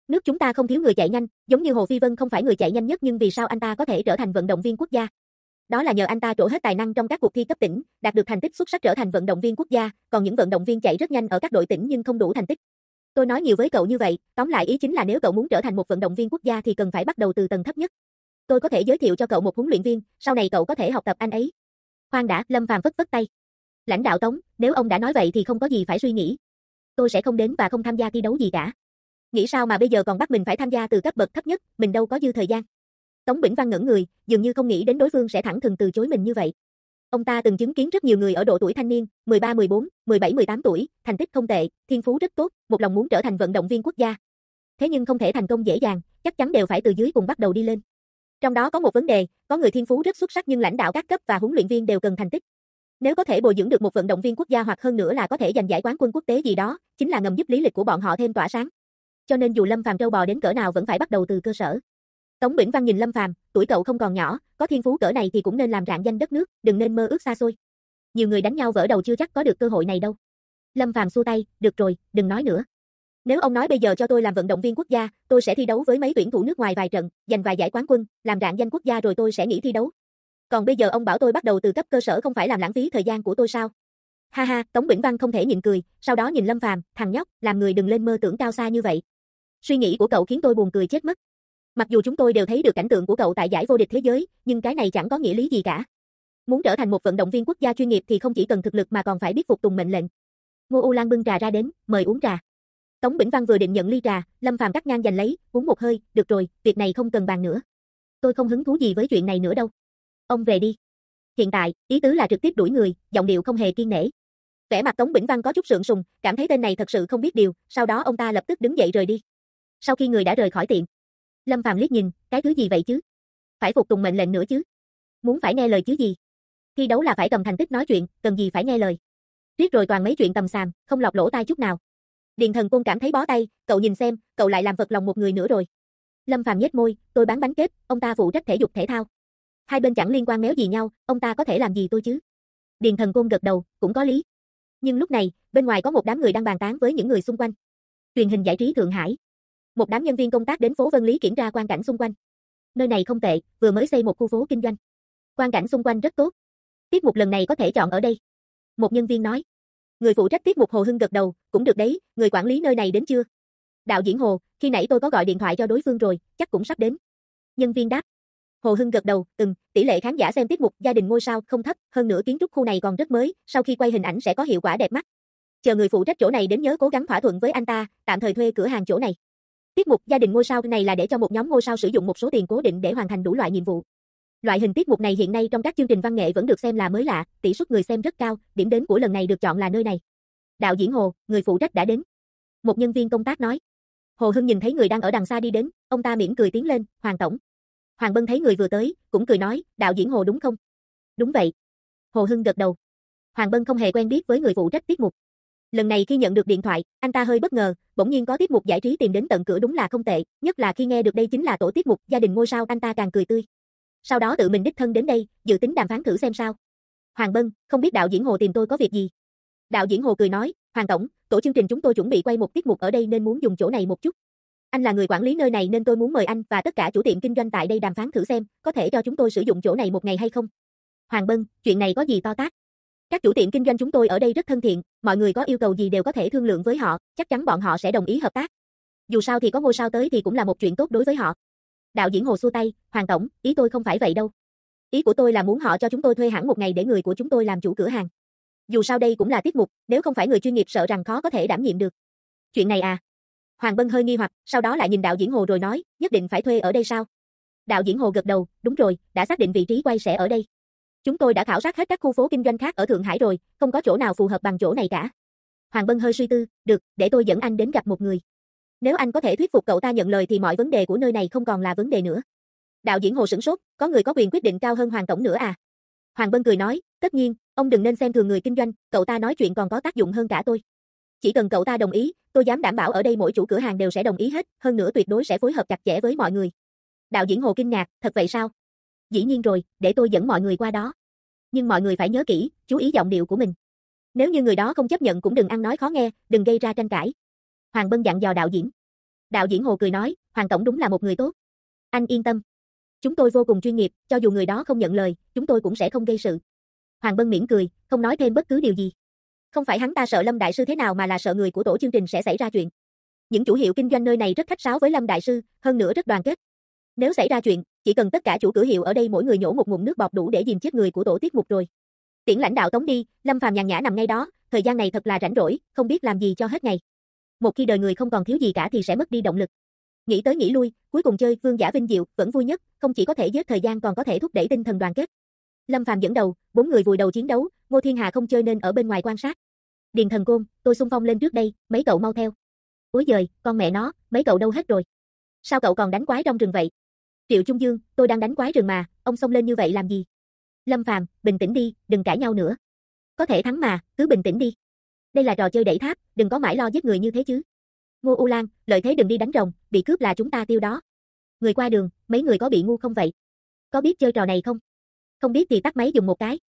Nước chúng ta không thiếu người chạy nhanh, giống như Hồ Phi Vân không phải người chạy nhanh nhất nhưng vì sao anh ta có thể trở thành vận động viên quốc gia? Đó là nhờ anh ta trổ hết tài năng trong các cuộc thi cấp tỉnh, đạt được thành tích xuất sắc trở thành vận động viên quốc gia, còn những vận động viên chạy rất nhanh ở các đội tỉnh nhưng không đủ thành tích. Tôi nói nhiều với cậu như vậy, tóm lại ý chính là nếu cậu muốn trở thành một vận động viên quốc gia thì cần phải bắt đầu từ tầng thấp nhất. Tôi có thể giới thiệu cho cậu một huấn luyện viên, sau này cậu có thể học tập anh ấy. Khoan đã, Lâm Phàm vất vất tay. Lãnh đạo Tống, nếu ông đã nói vậy thì không có gì phải suy nghĩ. Tôi sẽ không đến và không tham gia thi đấu gì cả. Nghĩ sao mà bây giờ còn bắt mình phải tham gia từ cấp bậc thấp nhất, mình đâu có dư thời gian. Tống Bỉnh Văn ngẩn người, dường như không nghĩ đến đối phương sẽ thẳng thừng từ chối mình như vậy. Ông ta từng chứng kiến rất nhiều người ở độ tuổi thanh niên, 13, 14, 17, 18 tuổi, thành tích không tệ, thiên phú rất tốt, một lòng muốn trở thành vận động viên quốc gia. Thế nhưng không thể thành công dễ dàng, chắc chắn đều phải từ dưới cùng bắt đầu đi lên. Trong đó có một vấn đề, có người thiên phú rất xuất sắc nhưng lãnh đạo các cấp và huấn luyện viên đều cần thành tích. Nếu có thể bồi dưỡng được một vận động viên quốc gia hoặc hơn nữa là có thể giành giải quán quân quốc tế gì đó, chính là ngầm giúp lý lịch của bọn họ thêm tỏa sáng. Cho nên dù Lâm Phàm trâu bò đến cỡ nào vẫn phải bắt đầu từ cơ sở. Tống Bỉnh Văn nhìn Lâm Phàm, tuổi cậu không còn nhỏ, có thiên phú cỡ này thì cũng nên làm rạng danh đất nước, đừng nên mơ ước xa xôi. Nhiều người đánh nhau vỡ đầu chưa chắc có được cơ hội này đâu. Lâm Phàm xua tay, được rồi, đừng nói nữa. Nếu ông nói bây giờ cho tôi làm vận động viên quốc gia, tôi sẽ thi đấu với mấy tuyển thủ nước ngoài vài trận, giành vài giải quán quân, làm rạng danh quốc gia rồi tôi sẽ nghỉ thi đấu. Còn bây giờ ông bảo tôi bắt đầu từ cấp cơ sở không phải làm lãng phí thời gian của tôi sao? Ha ha, Tống Bỉnh Văn không thể nhịn cười, sau đó nhìn Lâm Phàm, thằng nhóc, làm người đừng lên mơ tưởng cao xa như vậy. Suy nghĩ của cậu khiến tôi buồn cười chết mất. Mặc dù chúng tôi đều thấy được cảnh tượng của cậu tại giải vô địch thế giới, nhưng cái này chẳng có nghĩa lý gì cả. Muốn trở thành một vận động viên quốc gia chuyên nghiệp thì không chỉ cần thực lực mà còn phải biết phục tùng mệnh lệnh. Ngô U Lan bưng trà ra đến, mời uống trà. Tống Bỉnh Văn vừa định nhận ly trà, Lâm Phàm cắt ngang giành lấy, uống một hơi, được rồi, việc này không cần bàn nữa. Tôi không hứng thú gì với chuyện này nữa đâu. Ông về đi. Hiện tại, ý tứ là trực tiếp đuổi người, giọng điệu không hề kiêng nể. Vẻ mặt Tống Bỉnh Văn có chút sượng sùng, cảm thấy tên này thật sự không biết điều, sau đó ông ta lập tức đứng dậy rời đi. Sau khi người đã rời khỏi tiệm, Lâm Phàm liếc nhìn, cái thứ gì vậy chứ? Phải phục tùng mệnh lệnh nữa chứ? Muốn phải nghe lời chứ gì? Thi đấu là phải cầm thành tích nói chuyện, cần gì phải nghe lời. Riết rồi toàn mấy chuyện tầm xàm, không lọc lỗ tai chút nào. Điền Thần Côn cảm thấy bó tay, cậu nhìn xem, cậu lại làm phật lòng một người nữa rồi. Lâm Phàm nhếch môi, tôi bán bánh kết, ông ta phụ trách thể dục thể thao. Hai bên chẳng liên quan méo gì nhau, ông ta có thể làm gì tôi chứ? Điền Thần Côn gật đầu, cũng có lý. Nhưng lúc này, bên ngoài có một đám người đang bàn tán với những người xung quanh. Truyền hình giải trí Thượng Hải. Một đám nhân viên công tác đến phố Vân Lý kiểm tra quang cảnh xung quanh. Nơi này không tệ, vừa mới xây một khu phố kinh doanh. Quang cảnh xung quanh rất tốt. Tiết mục lần này có thể chọn ở đây. Một nhân viên nói. Người phụ trách tiết mục Hồ Hưng gật đầu, cũng được đấy, người quản lý nơi này đến chưa? Đạo diễn Hồ, khi nãy tôi có gọi điện thoại cho đối phương rồi, chắc cũng sắp đến. Nhân viên đáp. Hồ Hưng gật đầu, tỷ lệ khán giả xem tiết mục Gia đình ngôi sao không thấp, hơn nữa kiến trúc khu này còn rất mới, sau khi quay hình ảnh sẽ có hiệu quả đẹp mắt. Chờ người phụ trách chỗ này đến nhớ cố gắng thỏa thuận với anh ta, tạm thời thuê cửa hàng chỗ này. Tiết mục Gia đình ngôi sao này là để cho một nhóm ngôi sao sử dụng một số tiền cố định để hoàn thành đủ loại nhiệm vụ. Loại hình tiết mục này hiện nay trong các chương trình văn nghệ vẫn được xem là mới lạ, tỷ suất người xem rất cao, điểm đến của lần này được chọn là nơi này. Đạo diễn Hồ, người phụ trách đã đến. Một nhân viên công tác nói. Hồ Hưng nhìn thấy người đang ở đằng xa đi đến, ông ta mỉm cười tiến lên, Hoàng tổng. Hoàng Bân thấy người vừa tới, cũng cười nói, đạo diễn Hồ đúng không? Đúng vậy. Hồ Hưng gật đầu. Hoàng Bân không hề quen biết với người phụ trách tiết mục. Lần này khi nhận được điện thoại, anh ta hơi bất ngờ, bỗng nhiên có tiết mục giải trí tìm đến tận cửa đúng là không tệ, nhất là khi nghe được đây chính là tổ tiết mục Gia đình ngôi sao, anh ta càng cười tươi. Sau đó tự mình đích thân đến đây, dự tính đàm phán thử xem sao. Hoàng Bân, không biết đạo diễn Hồ tìm tôi có việc gì? Đạo diễn Hồ cười nói, Hoàng tổng, tổ chương trình chúng tôi chuẩn bị quay một tiết mục ở đây nên muốn dùng chỗ này một chút. Anh là người quản lý nơi này nên tôi muốn mời anh và tất cả chủ tiệm kinh doanh tại đây đàm phán thử xem, có thể cho chúng tôi sử dụng chỗ này một ngày hay không? Hoàng Bân, chuyện này có gì to tát? Các chủ tiệm kinh doanh chúng tôi ở đây rất thân thiện, mọi người có yêu cầu gì đều có thể thương lượng với họ, chắc chắn bọn họ sẽ đồng ý hợp tác. Dù sao thì có ngôi sao tới thì cũng là một chuyện tốt đối với họ. Đạo diễn Hồ xua tay, Hoàng tổng, ý tôi không phải vậy đâu. Ý của tôi là muốn họ cho chúng tôi thuê hẳn một ngày để người của chúng tôi làm chủ cửa hàng. Dù sao đây cũng là tiết mục, nếu không phải người chuyên nghiệp sợ rằng khó có thể đảm nhiệm được. Chuyện này à? Hoàng Bân hơi nghi hoặc, sau đó lại nhìn đạo diễn Hồ rồi nói, nhất định phải thuê ở đây sao? Đạo diễn Hồ gật đầu, đúng rồi, đã xác định vị trí quay sẽ ở đây. Chúng tôi đã khảo sát hết các khu phố kinh doanh khác ở Thượng Hải rồi, không có chỗ nào phù hợp bằng chỗ này cả. Hoàng Bân hơi suy tư, được, để tôi dẫn anh đến gặp một người. Nếu anh có thể thuyết phục cậu ta nhận lời thì mọi vấn đề của nơi này không còn là vấn đề nữa. Đạo diễn Hồ sửng sốt, có người có quyền quyết định cao hơn Hoàng tổng nữa à? Hoàng Bân cười nói, tất nhiên, ông đừng nên xem thường người kinh doanh, cậu ta nói chuyện còn có tác dụng hơn cả tôi. Chỉ cần cậu ta đồng ý, tôi dám đảm bảo ở đây mỗi chủ cửa hàng đều sẽ đồng ý hết, hơn nữa tuyệt đối sẽ phối hợp chặt chẽ với mọi người. Đạo diễn Hồ kinh ngạc, thật vậy sao? Dĩ nhiên rồi, để tôi dẫn mọi người qua đó. Nhưng mọi người phải nhớ kỹ, chú ý giọng điệu của mình. Nếu như người đó không chấp nhận cũng đừng ăn nói khó nghe, đừng gây ra tranh cãi. Hoàng Bân dặn dò đạo diễn. Đạo diễn Hồ cười nói, Hoàng tổng đúng là một người tốt. Anh yên tâm. Chúng tôi vô cùng chuyên nghiệp, cho dù người đó không nhận lời, chúng tôi cũng sẽ không gây sự. Hoàng Bân mỉm cười, không nói thêm bất cứ điều gì. Không phải hắn ta sợ Lâm đại sư thế nào mà là sợ người của tổ chương trình sẽ xảy ra chuyện. Những chủ hiệu kinh doanh nơi này rất khách sáo với Lâm đại sư, hơn nữa rất đoàn kết. Nếu xảy ra chuyện, chỉ cần tất cả chủ cửa hiệu ở đây mỗi người nhổ một ngụm nước bọt đủ để dìm chết người của tổ tiết mục rồi. Tiễn lãnh đạo Tống đi, Lâm Phàm nhàn nhã nằm ngay đó, thời gian này thật là rảnh rỗi, không biết làm gì cho hết ngày. Một khi đời người không còn thiếu gì cả thì sẽ mất đi động lực. Nghĩ tới nghĩ lui, cuối cùng chơi Vương Giả Vinh Diệu vẫn vui nhất, không chỉ có thể giết thời gian còn có thể thúc đẩy tinh thần đoàn kết. Lâm Phàm dẫn đầu, 4 người vùi đầu chiến đấu, Ngô Thiên Hà không chơi nên ở bên ngoài quan sát. Điền Thần Côn, tôi xung phong lên trước đây, mấy cậu mau theo. Úi giời, con mẹ nó, mấy cậu đâu hết rồi? Sao cậu còn đánh quái trong rừng vậy? Triệu Trung Dương, tôi đang đánh quái rừng mà, ông xông lên như vậy làm gì? Lâm Phàm, bình tĩnh đi, đừng cãi nhau nữa. Có thể thắng mà, cứ bình tĩnh đi. Đây là trò chơi đẩy tháp, đừng có mãi lo giết người như thế chứ. Ngô U Lan, lợi thế đừng đi đánh rồng, bị cướp là chúng ta tiêu đó. Người qua đường, mấy người có bị ngu không vậy? Có biết chơi trò này không? Không biết thì tắt máy dùng một cái.